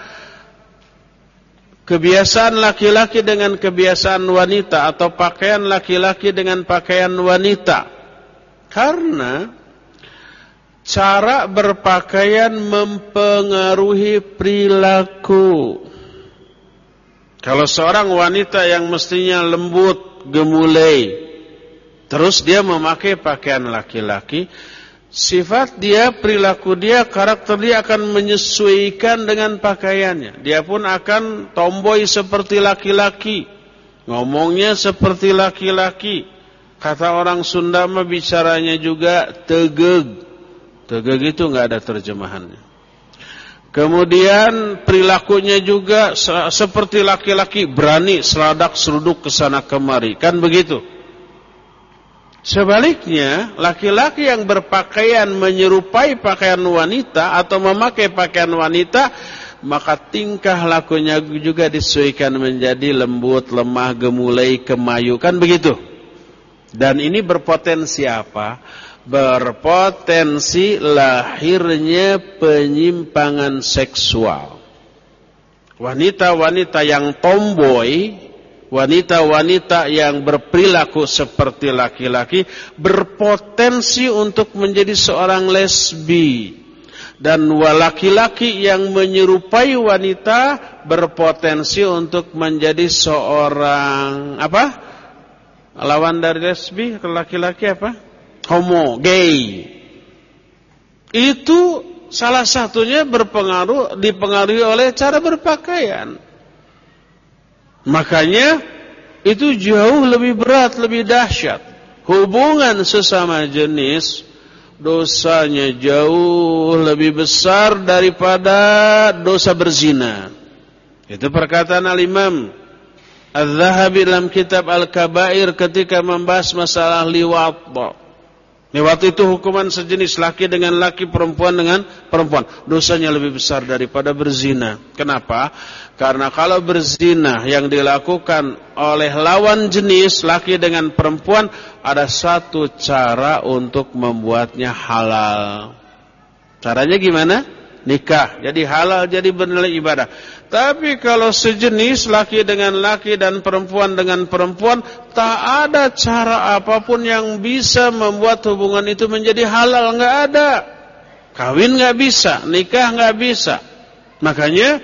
kebiasaan laki-laki dengan kebiasaan wanita atau pakaian laki-laki dengan pakaian wanita? Karena cara berpakaian mempengaruhi perilaku. Kalau seorang wanita yang mestinya lembut, gemulai, terus dia memakai pakaian laki-laki, sifat dia, perilaku dia, karakter dia akan menyesuaikan dengan pakaiannya. Dia pun akan tomboy seperti laki-laki, ngomongnya seperti laki-laki. Kata orang Sunda mah bicaranya juga tegeg. Tegeg itu enggak ada terjemahannya. Kemudian perilakunya juga seperti laki-laki, berani seladak seruduk ke sana kemari, kan begitu. Sebaliknya, laki-laki yang berpakaian menyerupai pakaian wanita atau memakai pakaian wanita, maka tingkah lakunya juga disesuaikan menjadi lembut, lemah, gemulai, kemayu, kan begitu. Dan ini berpotensi apa? Berpotensi lahirnya penyimpangan seksual. Wanita-wanita yang tomboy, wanita-wanita yang berperilaku seperti laki-laki, berpotensi untuk menjadi seorang lesbi. Dan laki-laki yang menyerupai wanita berpotensi untuk menjadi seorang apa? Lawan dari lesbi, laki-laki apa? Homo, gay. Itu salah satunya berpengaruh, dipengaruhi oleh cara berpakaian. Makanya itu jauh lebih berat, lebih dahsyat. Hubungan sesama jenis dosanya jauh lebih besar daripada dosa berzina. Itu perkataan Al-Imam Az-Zahabi dalam kitab Al-Kabair ketika membahas masalah liwat. Liwat itu hukuman sejenis, laki dengan laki, perempuan dengan perempuan. Dosanya lebih besar daripada berzina. Kenapa? Karena kalau berzina yang dilakukan oleh lawan jenis, laki dengan perempuan, ada satu cara untuk membuatnya halal. Caranya gimana? Nikah. Jadi halal, jadi bernilai ibadah. Tapi kalau sejenis, laki dengan laki dan perempuan dengan perempuan, tak ada cara apapun yang bisa membuat hubungan itu menjadi halal. Nggak ada. Kawin nggak bisa, nikah nggak bisa. Makanya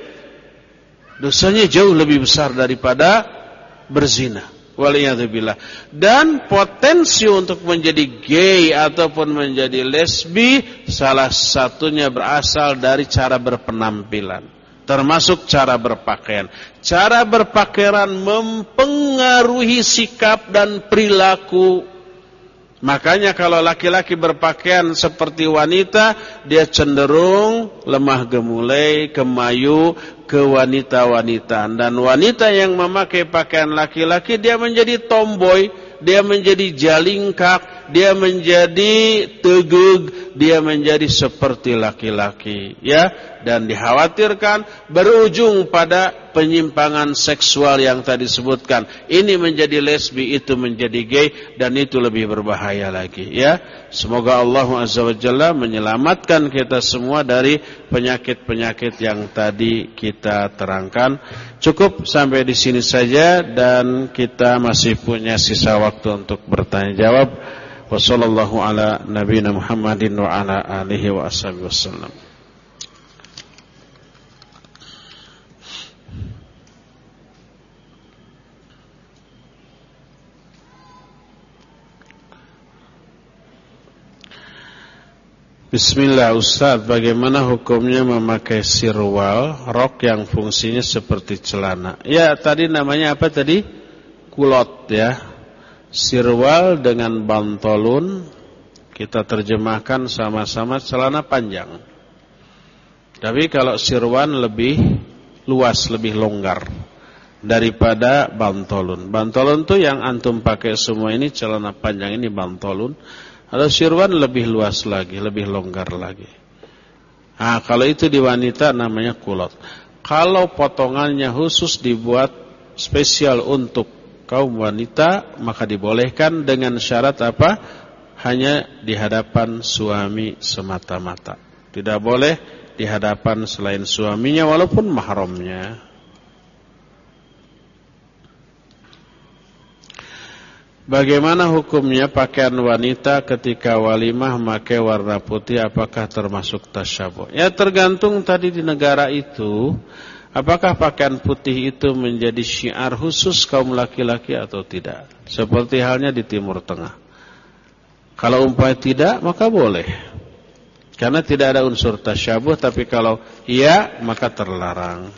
dosanya jauh lebih besar daripada berzina. Waliyadzubillah. Dan potensi untuk menjadi gay ataupun menjadi lesbi salah satunya berasal dari cara berpenampilan, termasuk cara berpakaian. Cara berpakaian mempengaruhi sikap dan perilaku. Makanya kalau laki-laki berpakaian seperti wanita, dia cenderung lemah gemulai, kemayu, ke wanita-wanita. Dan wanita yang memakai pakaian laki-laki, dia menjadi tomboy, dia menjadi jalingkak, dia menjadi tegug, dia menjadi seperti laki-laki, ya. Dan dikhawatirkan berujung pada penyimpangan seksual yang tadi disebutkan. Ini menjadi lesbi, itu menjadi gay, dan itu lebih berbahaya lagi, ya. Semoga Allah Azza wa Jalla menyelamatkan kita semua dari penyakit-penyakit yang tadi kita terangkan. Cukup sampai di sini saja, dan kita masih punya sisa waktu untuk bertanya jawab. Wassallallahu ala nabiyina Muhammadin wa ala alihi wa ashabihi wasallam. Bismillah, Ustaz, bagaimana hukumnya memakai sirwal, rok yang fungsinya seperti celana? Ya, tadi namanya apa tadi? kulot ya. Sirwal dengan bantolun kita terjemahkan sama-sama celana panjang. Tapi kalau sirwan lebih luas, lebih longgar daripada bantolun. Bantolun tuh yang antum pakai semua ini, celana panjang ini bantolun. Kalau sirwan lebih luas lagi, lebih longgar lagi. Nah, kalau itu di wanita namanya kulot. Kalau potongannya khusus dibuat spesial untuk kaum wanita, maka dibolehkan dengan syarat apa? Hanya di hadapan suami semata-mata. Tidak boleh di hadapan selain suaminya walaupun mahramnya. Bagaimana hukumnya pakaian wanita ketika walimah memakai warna putih, apakah termasuk tasyabuh? Ya tergantung tadi di negara itu. Apakah pakaian putih itu menjadi syiar khusus kaum laki-laki atau tidak? Seperti halnya di Timur Tengah. Kalau umpamanya tidak, maka boleh. Karena tidak ada unsur tasyabuh, tapi kalau iya, maka terlarang.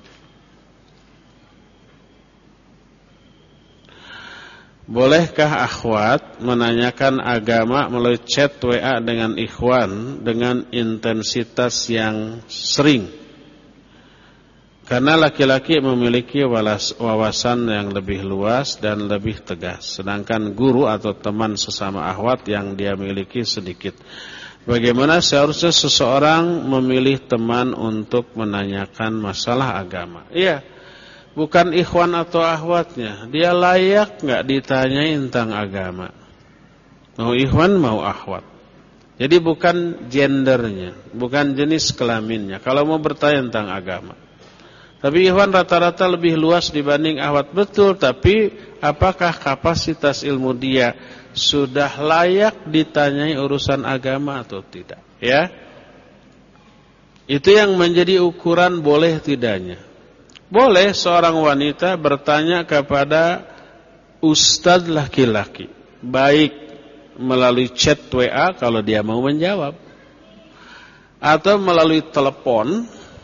Bolehkah akhwat menanyakan agama melalui chat W A dengan ikhwan dengan intensitas yang sering? Karena laki-laki memiliki wawasan yang lebih luas dan lebih tegas, sedangkan guru atau teman sesama akhwat yang dia miliki sedikit. Bagaimana seharusnya seseorang memilih teman untuk menanyakan masalah agama? Iya, bukan ikhwan atau akhwatnya, dia layak nggak ditanyai tentang agama? Mau ikhwan, mau akhwat. Jadi bukan gendernya, bukan jenis kelaminnya. Kalau mau bertanya tentang agama. Tapi ikhwan rata-rata lebih luas dibanding akhwat, betul. Tapi apakah kapasitas ilmu dia sudah layak ditanyai urusan agama atau tidak? Ya, itu yang menjadi ukuran boleh tidaknya. Boleh seorang wanita bertanya kepada ustadz laki-laki, baik melalui chat W A kalau dia mau menjawab, atau melalui telepon,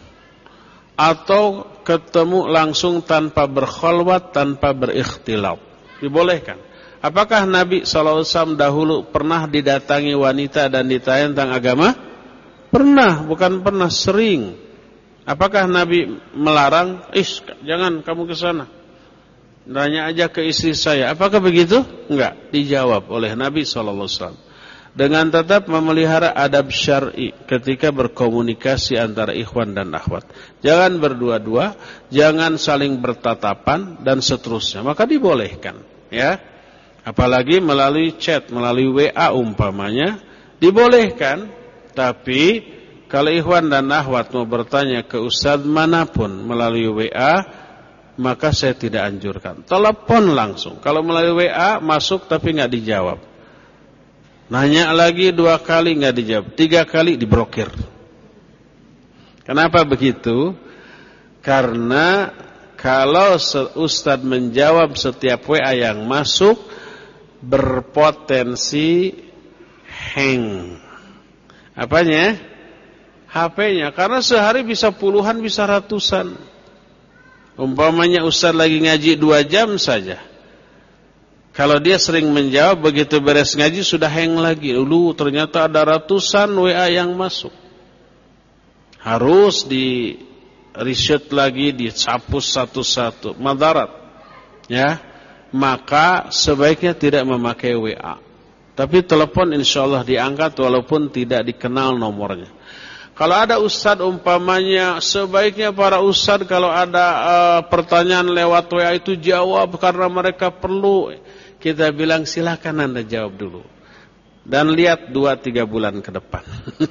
atau ketemu langsung tanpa berkhalwat, tanpa berikhtilat. Dibolehkan. Apakah Nabi shallallahu alaihi wasallam dahulu pernah didatangi wanita dan ditanya tentang agama? Pernah, bukan pernah, sering. Apakah Nabi melarang? Ish, jangan kamu ke sana. Tanya aja ke istri saya. Apakah begitu? Enggak, dijawab oleh Nabi shallallahu alaihi wasallam. Dengan tetap memelihara adab syar'i ketika berkomunikasi antara ikhwan dan akhwat. Jangan berdua-dua, jangan saling bertatapan dan seterusnya. Maka dibolehkan, ya. Apalagi melalui chat, melalui W A umpamanya, dibolehkan. Tapi kalau ikhwan dan akhwat mau bertanya ke ustadz manapun melalui W A, maka saya tidak anjurkan. Telepon langsung. Kalau melalui W A masuk tapi nggak dijawab. Nanya lagi dua kali nggak dijawab, tiga kali diblokir. Kenapa begitu? Karena kalau ustadz menjawab setiap W A yang masuk, berpotensi hang. Apanya? H P-nya. Karena sehari bisa puluhan, bisa ratusan. Umpamanya ustadz lagi ngaji dua jam saja. Kalau dia sering menjawab, begitu beres ngaji sudah hang lagi. Dulu ternyata ada ratusan W A yang masuk. Harus di reset lagi, dicapus satu-satu. Madarat. Ya. Maka sebaiknya tidak memakai W A. Tapi telepon insyaallah diangkat walaupun tidak dikenal nomornya. Kalau ada ustadz umpamanya, sebaiknya para ustadz kalau ada uh, pertanyaan lewat W A itu jawab karena mereka perlu. Kita bilang silakan Anda jawab dulu. Dan lihat dua tiga bulan ke depan.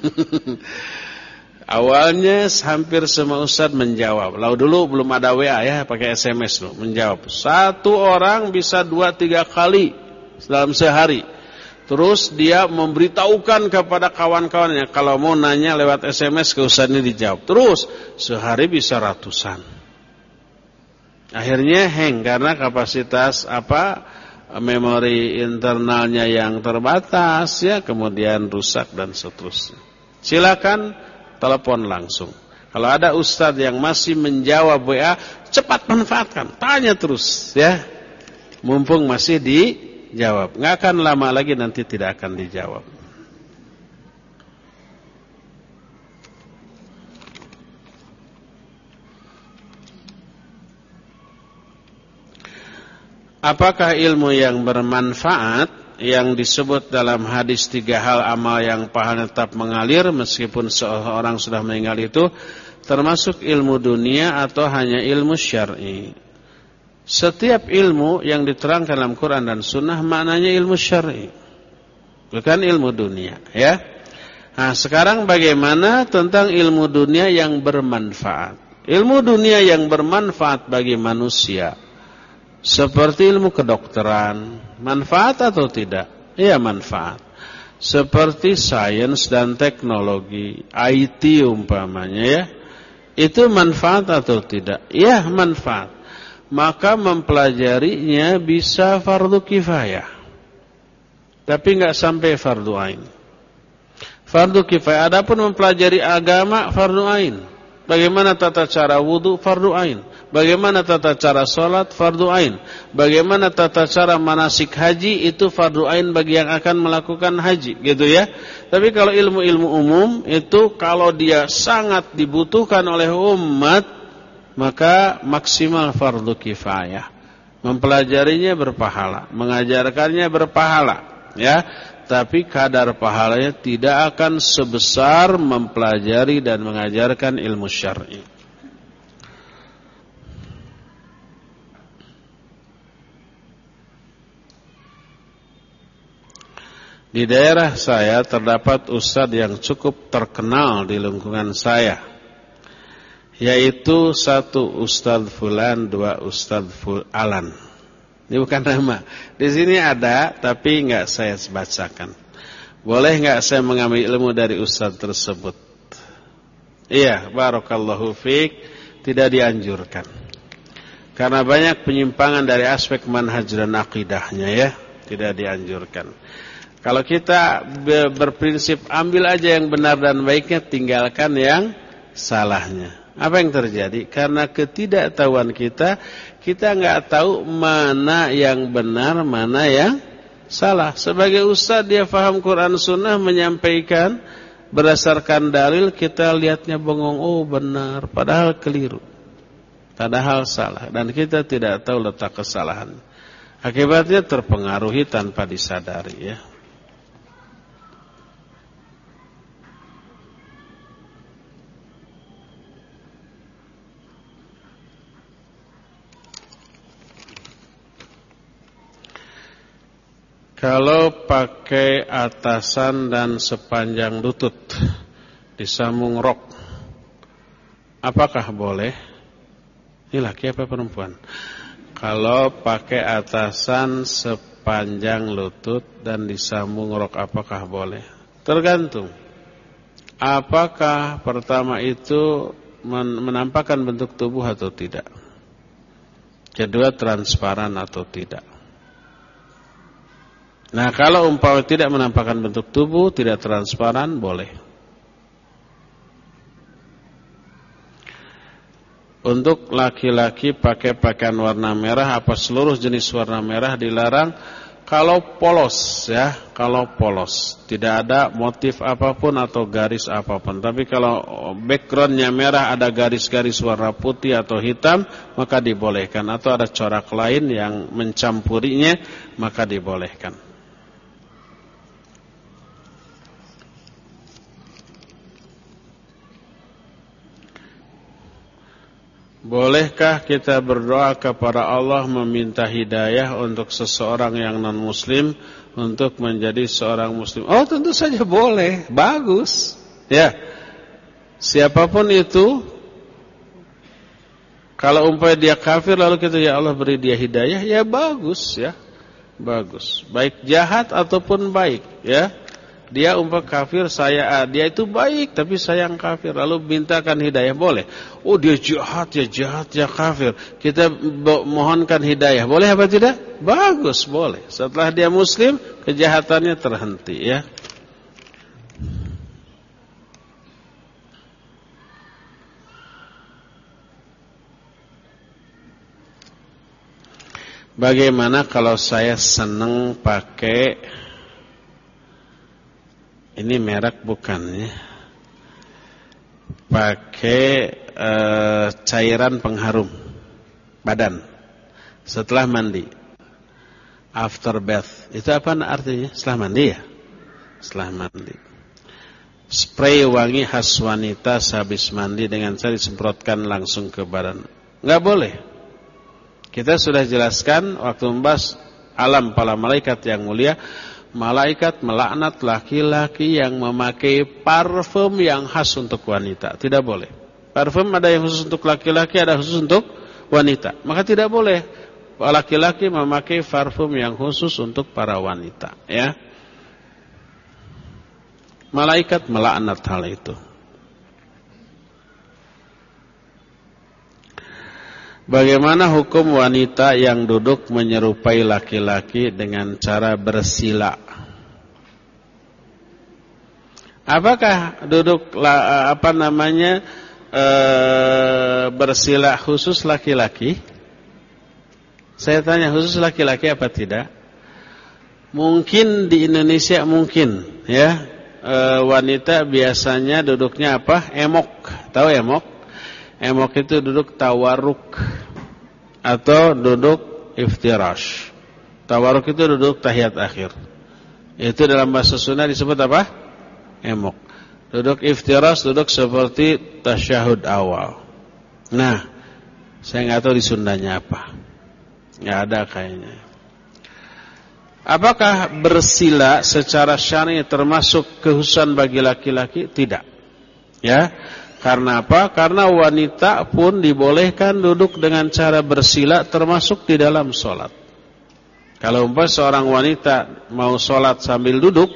Awalnya hampir semua ustadz menjawab. Lalu dulu belum ada W A ya, pakai S M S loh, menjawab. Satu orang bisa dua tiga kali dalam sehari. Terus dia memberitahukan kepada kawan-kawannya, kalau mau nanya lewat S M S ke ustadz ini dijawab. Terus sehari bisa ratusan. Akhirnya hang karena kapasitas apa? Memori internalnya yang terbatas ya, kemudian rusak dan seterusnya. Silakan telepon langsung. Kalau ada ustadz yang masih menjawab W A, cepat manfaatkan, tanya terus ya. Mumpung masih dijawab. Nggak akan lama lagi nanti tidak akan dijawab. Apakah ilmu yang bermanfaat yang disebut dalam hadis tiga hal amal yang pahalanya tetap mengalir meskipun seorang sudah meninggal itu termasuk ilmu dunia atau hanya ilmu syar'i? Setiap ilmu yang diterangkan dalam Quran dan Sunnah maknanya ilmu syar'i, bukan ilmu dunia, ya. Nah, sekarang bagaimana tentang ilmu dunia yang bermanfaat? Ilmu dunia yang bermanfaat bagi manusia, seperti ilmu kedokteran, manfaat atau tidak? Iya, manfaat. Seperti sains dan teknologi, I T umpamanya, ya. Itu manfaat atau tidak? Iya, manfaat. Maka mempelajarinya bisa fardu kifayah, tapi enggak sampai fardu ain. Fardu kifayah. Adapun mempelajari agama fardu ain. Bagaimana tata cara wudu fardu ain. Bagaimana tata cara salat fardu ain. Bagaimana tata cara manasik haji itu fardu ain bagi yang akan melakukan haji, gitu ya. Tapi kalau ilmu-ilmu umum itu kalau dia sangat dibutuhkan oleh umat, maka maksimal fardu kifayah. Mempelajarinya berpahala, mengajarkannya berpahala, ya. Tapi kadar pahalanya tidak akan sebesar mempelajari dan mengajarkan ilmu syar'i. Di daerah saya terdapat ustadz yang cukup terkenal di lingkungan saya, yaitu satu Ustadz Fulan, dua Ustadz Fulan. Ini bukan nama. Di sini ada, tapi enggak saya bacakan. Boleh enggak saya mengambil ilmu dari Ustadz tersebut? Iya, barakallahu fiik, tidak dianjurkan. Karena banyak penyimpangan dari aspek manhaj dan akidahnya, ya, tidak dianjurkan. Kalau kita berprinsip ambil aja yang benar dan baiknya, tinggalkan yang salahnya. Apa yang terjadi? Karena ketidaktahuan kita, kita enggak tahu mana yang benar, mana yang salah. Sebagai ustaz dia faham Quran Sunnah, menyampaikan berdasarkan dalil, kita lihatnya bengong, oh benar, padahal keliru, padahal salah, dan kita tidak tahu letak kesalahan. Akibatnya terpengaruhi tanpa disadari, ya. Kalau pakai atasan dan sepanjang lutut disambung rok, apakah boleh? Ini laki apa perempuan? Kalau pakai atasan sepanjang lutut dan disambung rok, apakah boleh? Tergantung. Apakah pertama itu menampakkan bentuk tubuh atau tidak? Kedua, transparan atau tidak? Nah, kalau umpama tidak menampakkan bentuk tubuh, tidak transparan, boleh. Untuk laki-laki pakai pakaian warna merah, apa seluruh jenis warna merah dilarang? Kalau polos, ya, kalau polos, tidak ada motif apapun atau garis apapun. Tapi kalau backgroundnya merah, ada garis-garis warna putih atau hitam, maka dibolehkan. Atau ada corak lain yang mencampurinya, maka dibolehkan. Bolehkah kita berdoa kepada Allah meminta hidayah untuk seseorang yang non-muslim untuk menjadi seorang muslim? Oh, tentu saja boleh, bagus. Ya, siapapun itu, kalau umpamanya dia kafir lalu kita, ya Allah beri dia hidayah, ya bagus, ya, bagus. Baik jahat ataupun baik, ya. Dia umpah kafir, saya dia itu baik tapi sayang kafir, lalu mintakan hidayah, boleh. Oh, dia jahat, ya jahat, ya kafir, kita mohonkan hidayah, boleh apa tidak? Bagus, boleh. Setelah dia muslim, kejahatannya terhenti, ya. bagaimana kalau saya seneng pakai, ini merek bukan ya, pakai e, cairan pengharum badan setelah mandi, after bath. Itu apa artinya? Setelah mandi ya? Setelah mandi. Spray wangi khas wanita sehabis mandi dengan cara disemprotkan langsung ke badan. Enggak boleh. Kita sudah jelaskan waktu membahas alam para malaikat yang mulia, malaikat melaknat laki-laki yang memakai parfum yang khas untuk wanita. Tidak boleh. Parfum ada yang khusus untuk laki-laki, ada khusus untuk wanita. Maka tidak boleh laki-laki memakai parfum yang khusus untuk para wanita, ya. Malaikat melaknat hal itu. Bagaimana hukum wanita yang duduk menyerupai laki-laki dengan cara bersila? Apakah duduk apa namanya e, bersila khusus laki-laki? Saya tanya, khusus laki-laki apa tidak? Mungkin di Indonesia mungkin, ya. E, wanita biasanya duduknya apa? Emok. Tahu emok? Emok itu duduk tawarruk atau duduk iftirash. Tawarruk itu duduk tahiyat akhir. Itu dalam bahasa Sunda disebut apa? Emok. Duduk iftirash duduk seperti tasyahud awal. Nah, saya nggak tahu di Sundanya apa. Nggak ada kayaknya. Apakah bersila secara syar'i termasuk kekhususan bagi laki-laki? Tidak. Ya. Karena apa? Karena wanita pun dibolehkan duduk dengan cara bersila termasuk di dalam sholat. Kalau umpamanya seorang wanita mau sholat sambil duduk,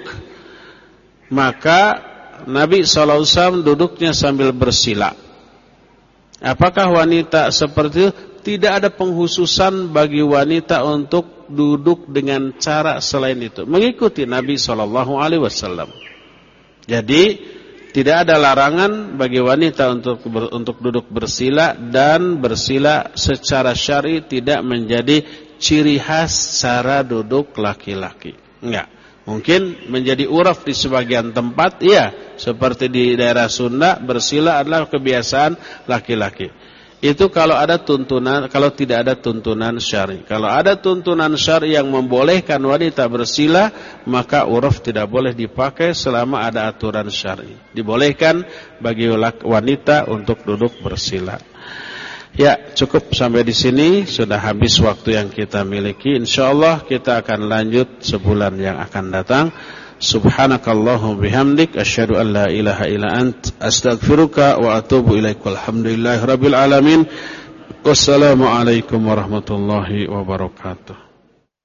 maka Nabi shallallahu alaihi wasallam duduknya sambil bersila. Apakah wanita seperti itu? Tidak ada penghususan bagi wanita untuk duduk dengan cara selain itu, mengikuti Nabi shallallahu alaihi wasallam. Jadi tidak ada larangan bagi wanita untuk ber, untuk duduk bersila, dan bersila secara syar'i tidak menjadi ciri khas cara duduk laki-laki. Enggak. Mungkin menjadi uraf di sebagian tempat, iya, seperti di daerah Sunda bersila adalah kebiasaan laki-laki. Itu kalau ada tuntunan, kalau tidak ada tuntunan syar'i. Kalau ada tuntunan syar'i yang membolehkan wanita bersila, maka uruf tidak boleh dipakai selama ada aturan syar'i. Dibolehkan bagi wanita untuk duduk bersila. Ya, cukup sampai di sini, sudah habis waktu yang kita miliki. Insyaallah kita akan lanjut sebulan yang akan datang. Subhanakallahumma bihamdik asyhadu an la ilaha illa ant astaghfiruka wa atubu ilaik. Walhamdulillahirabbil alamin. Wassalamu alaikum warahmatullahi wabarakatuh.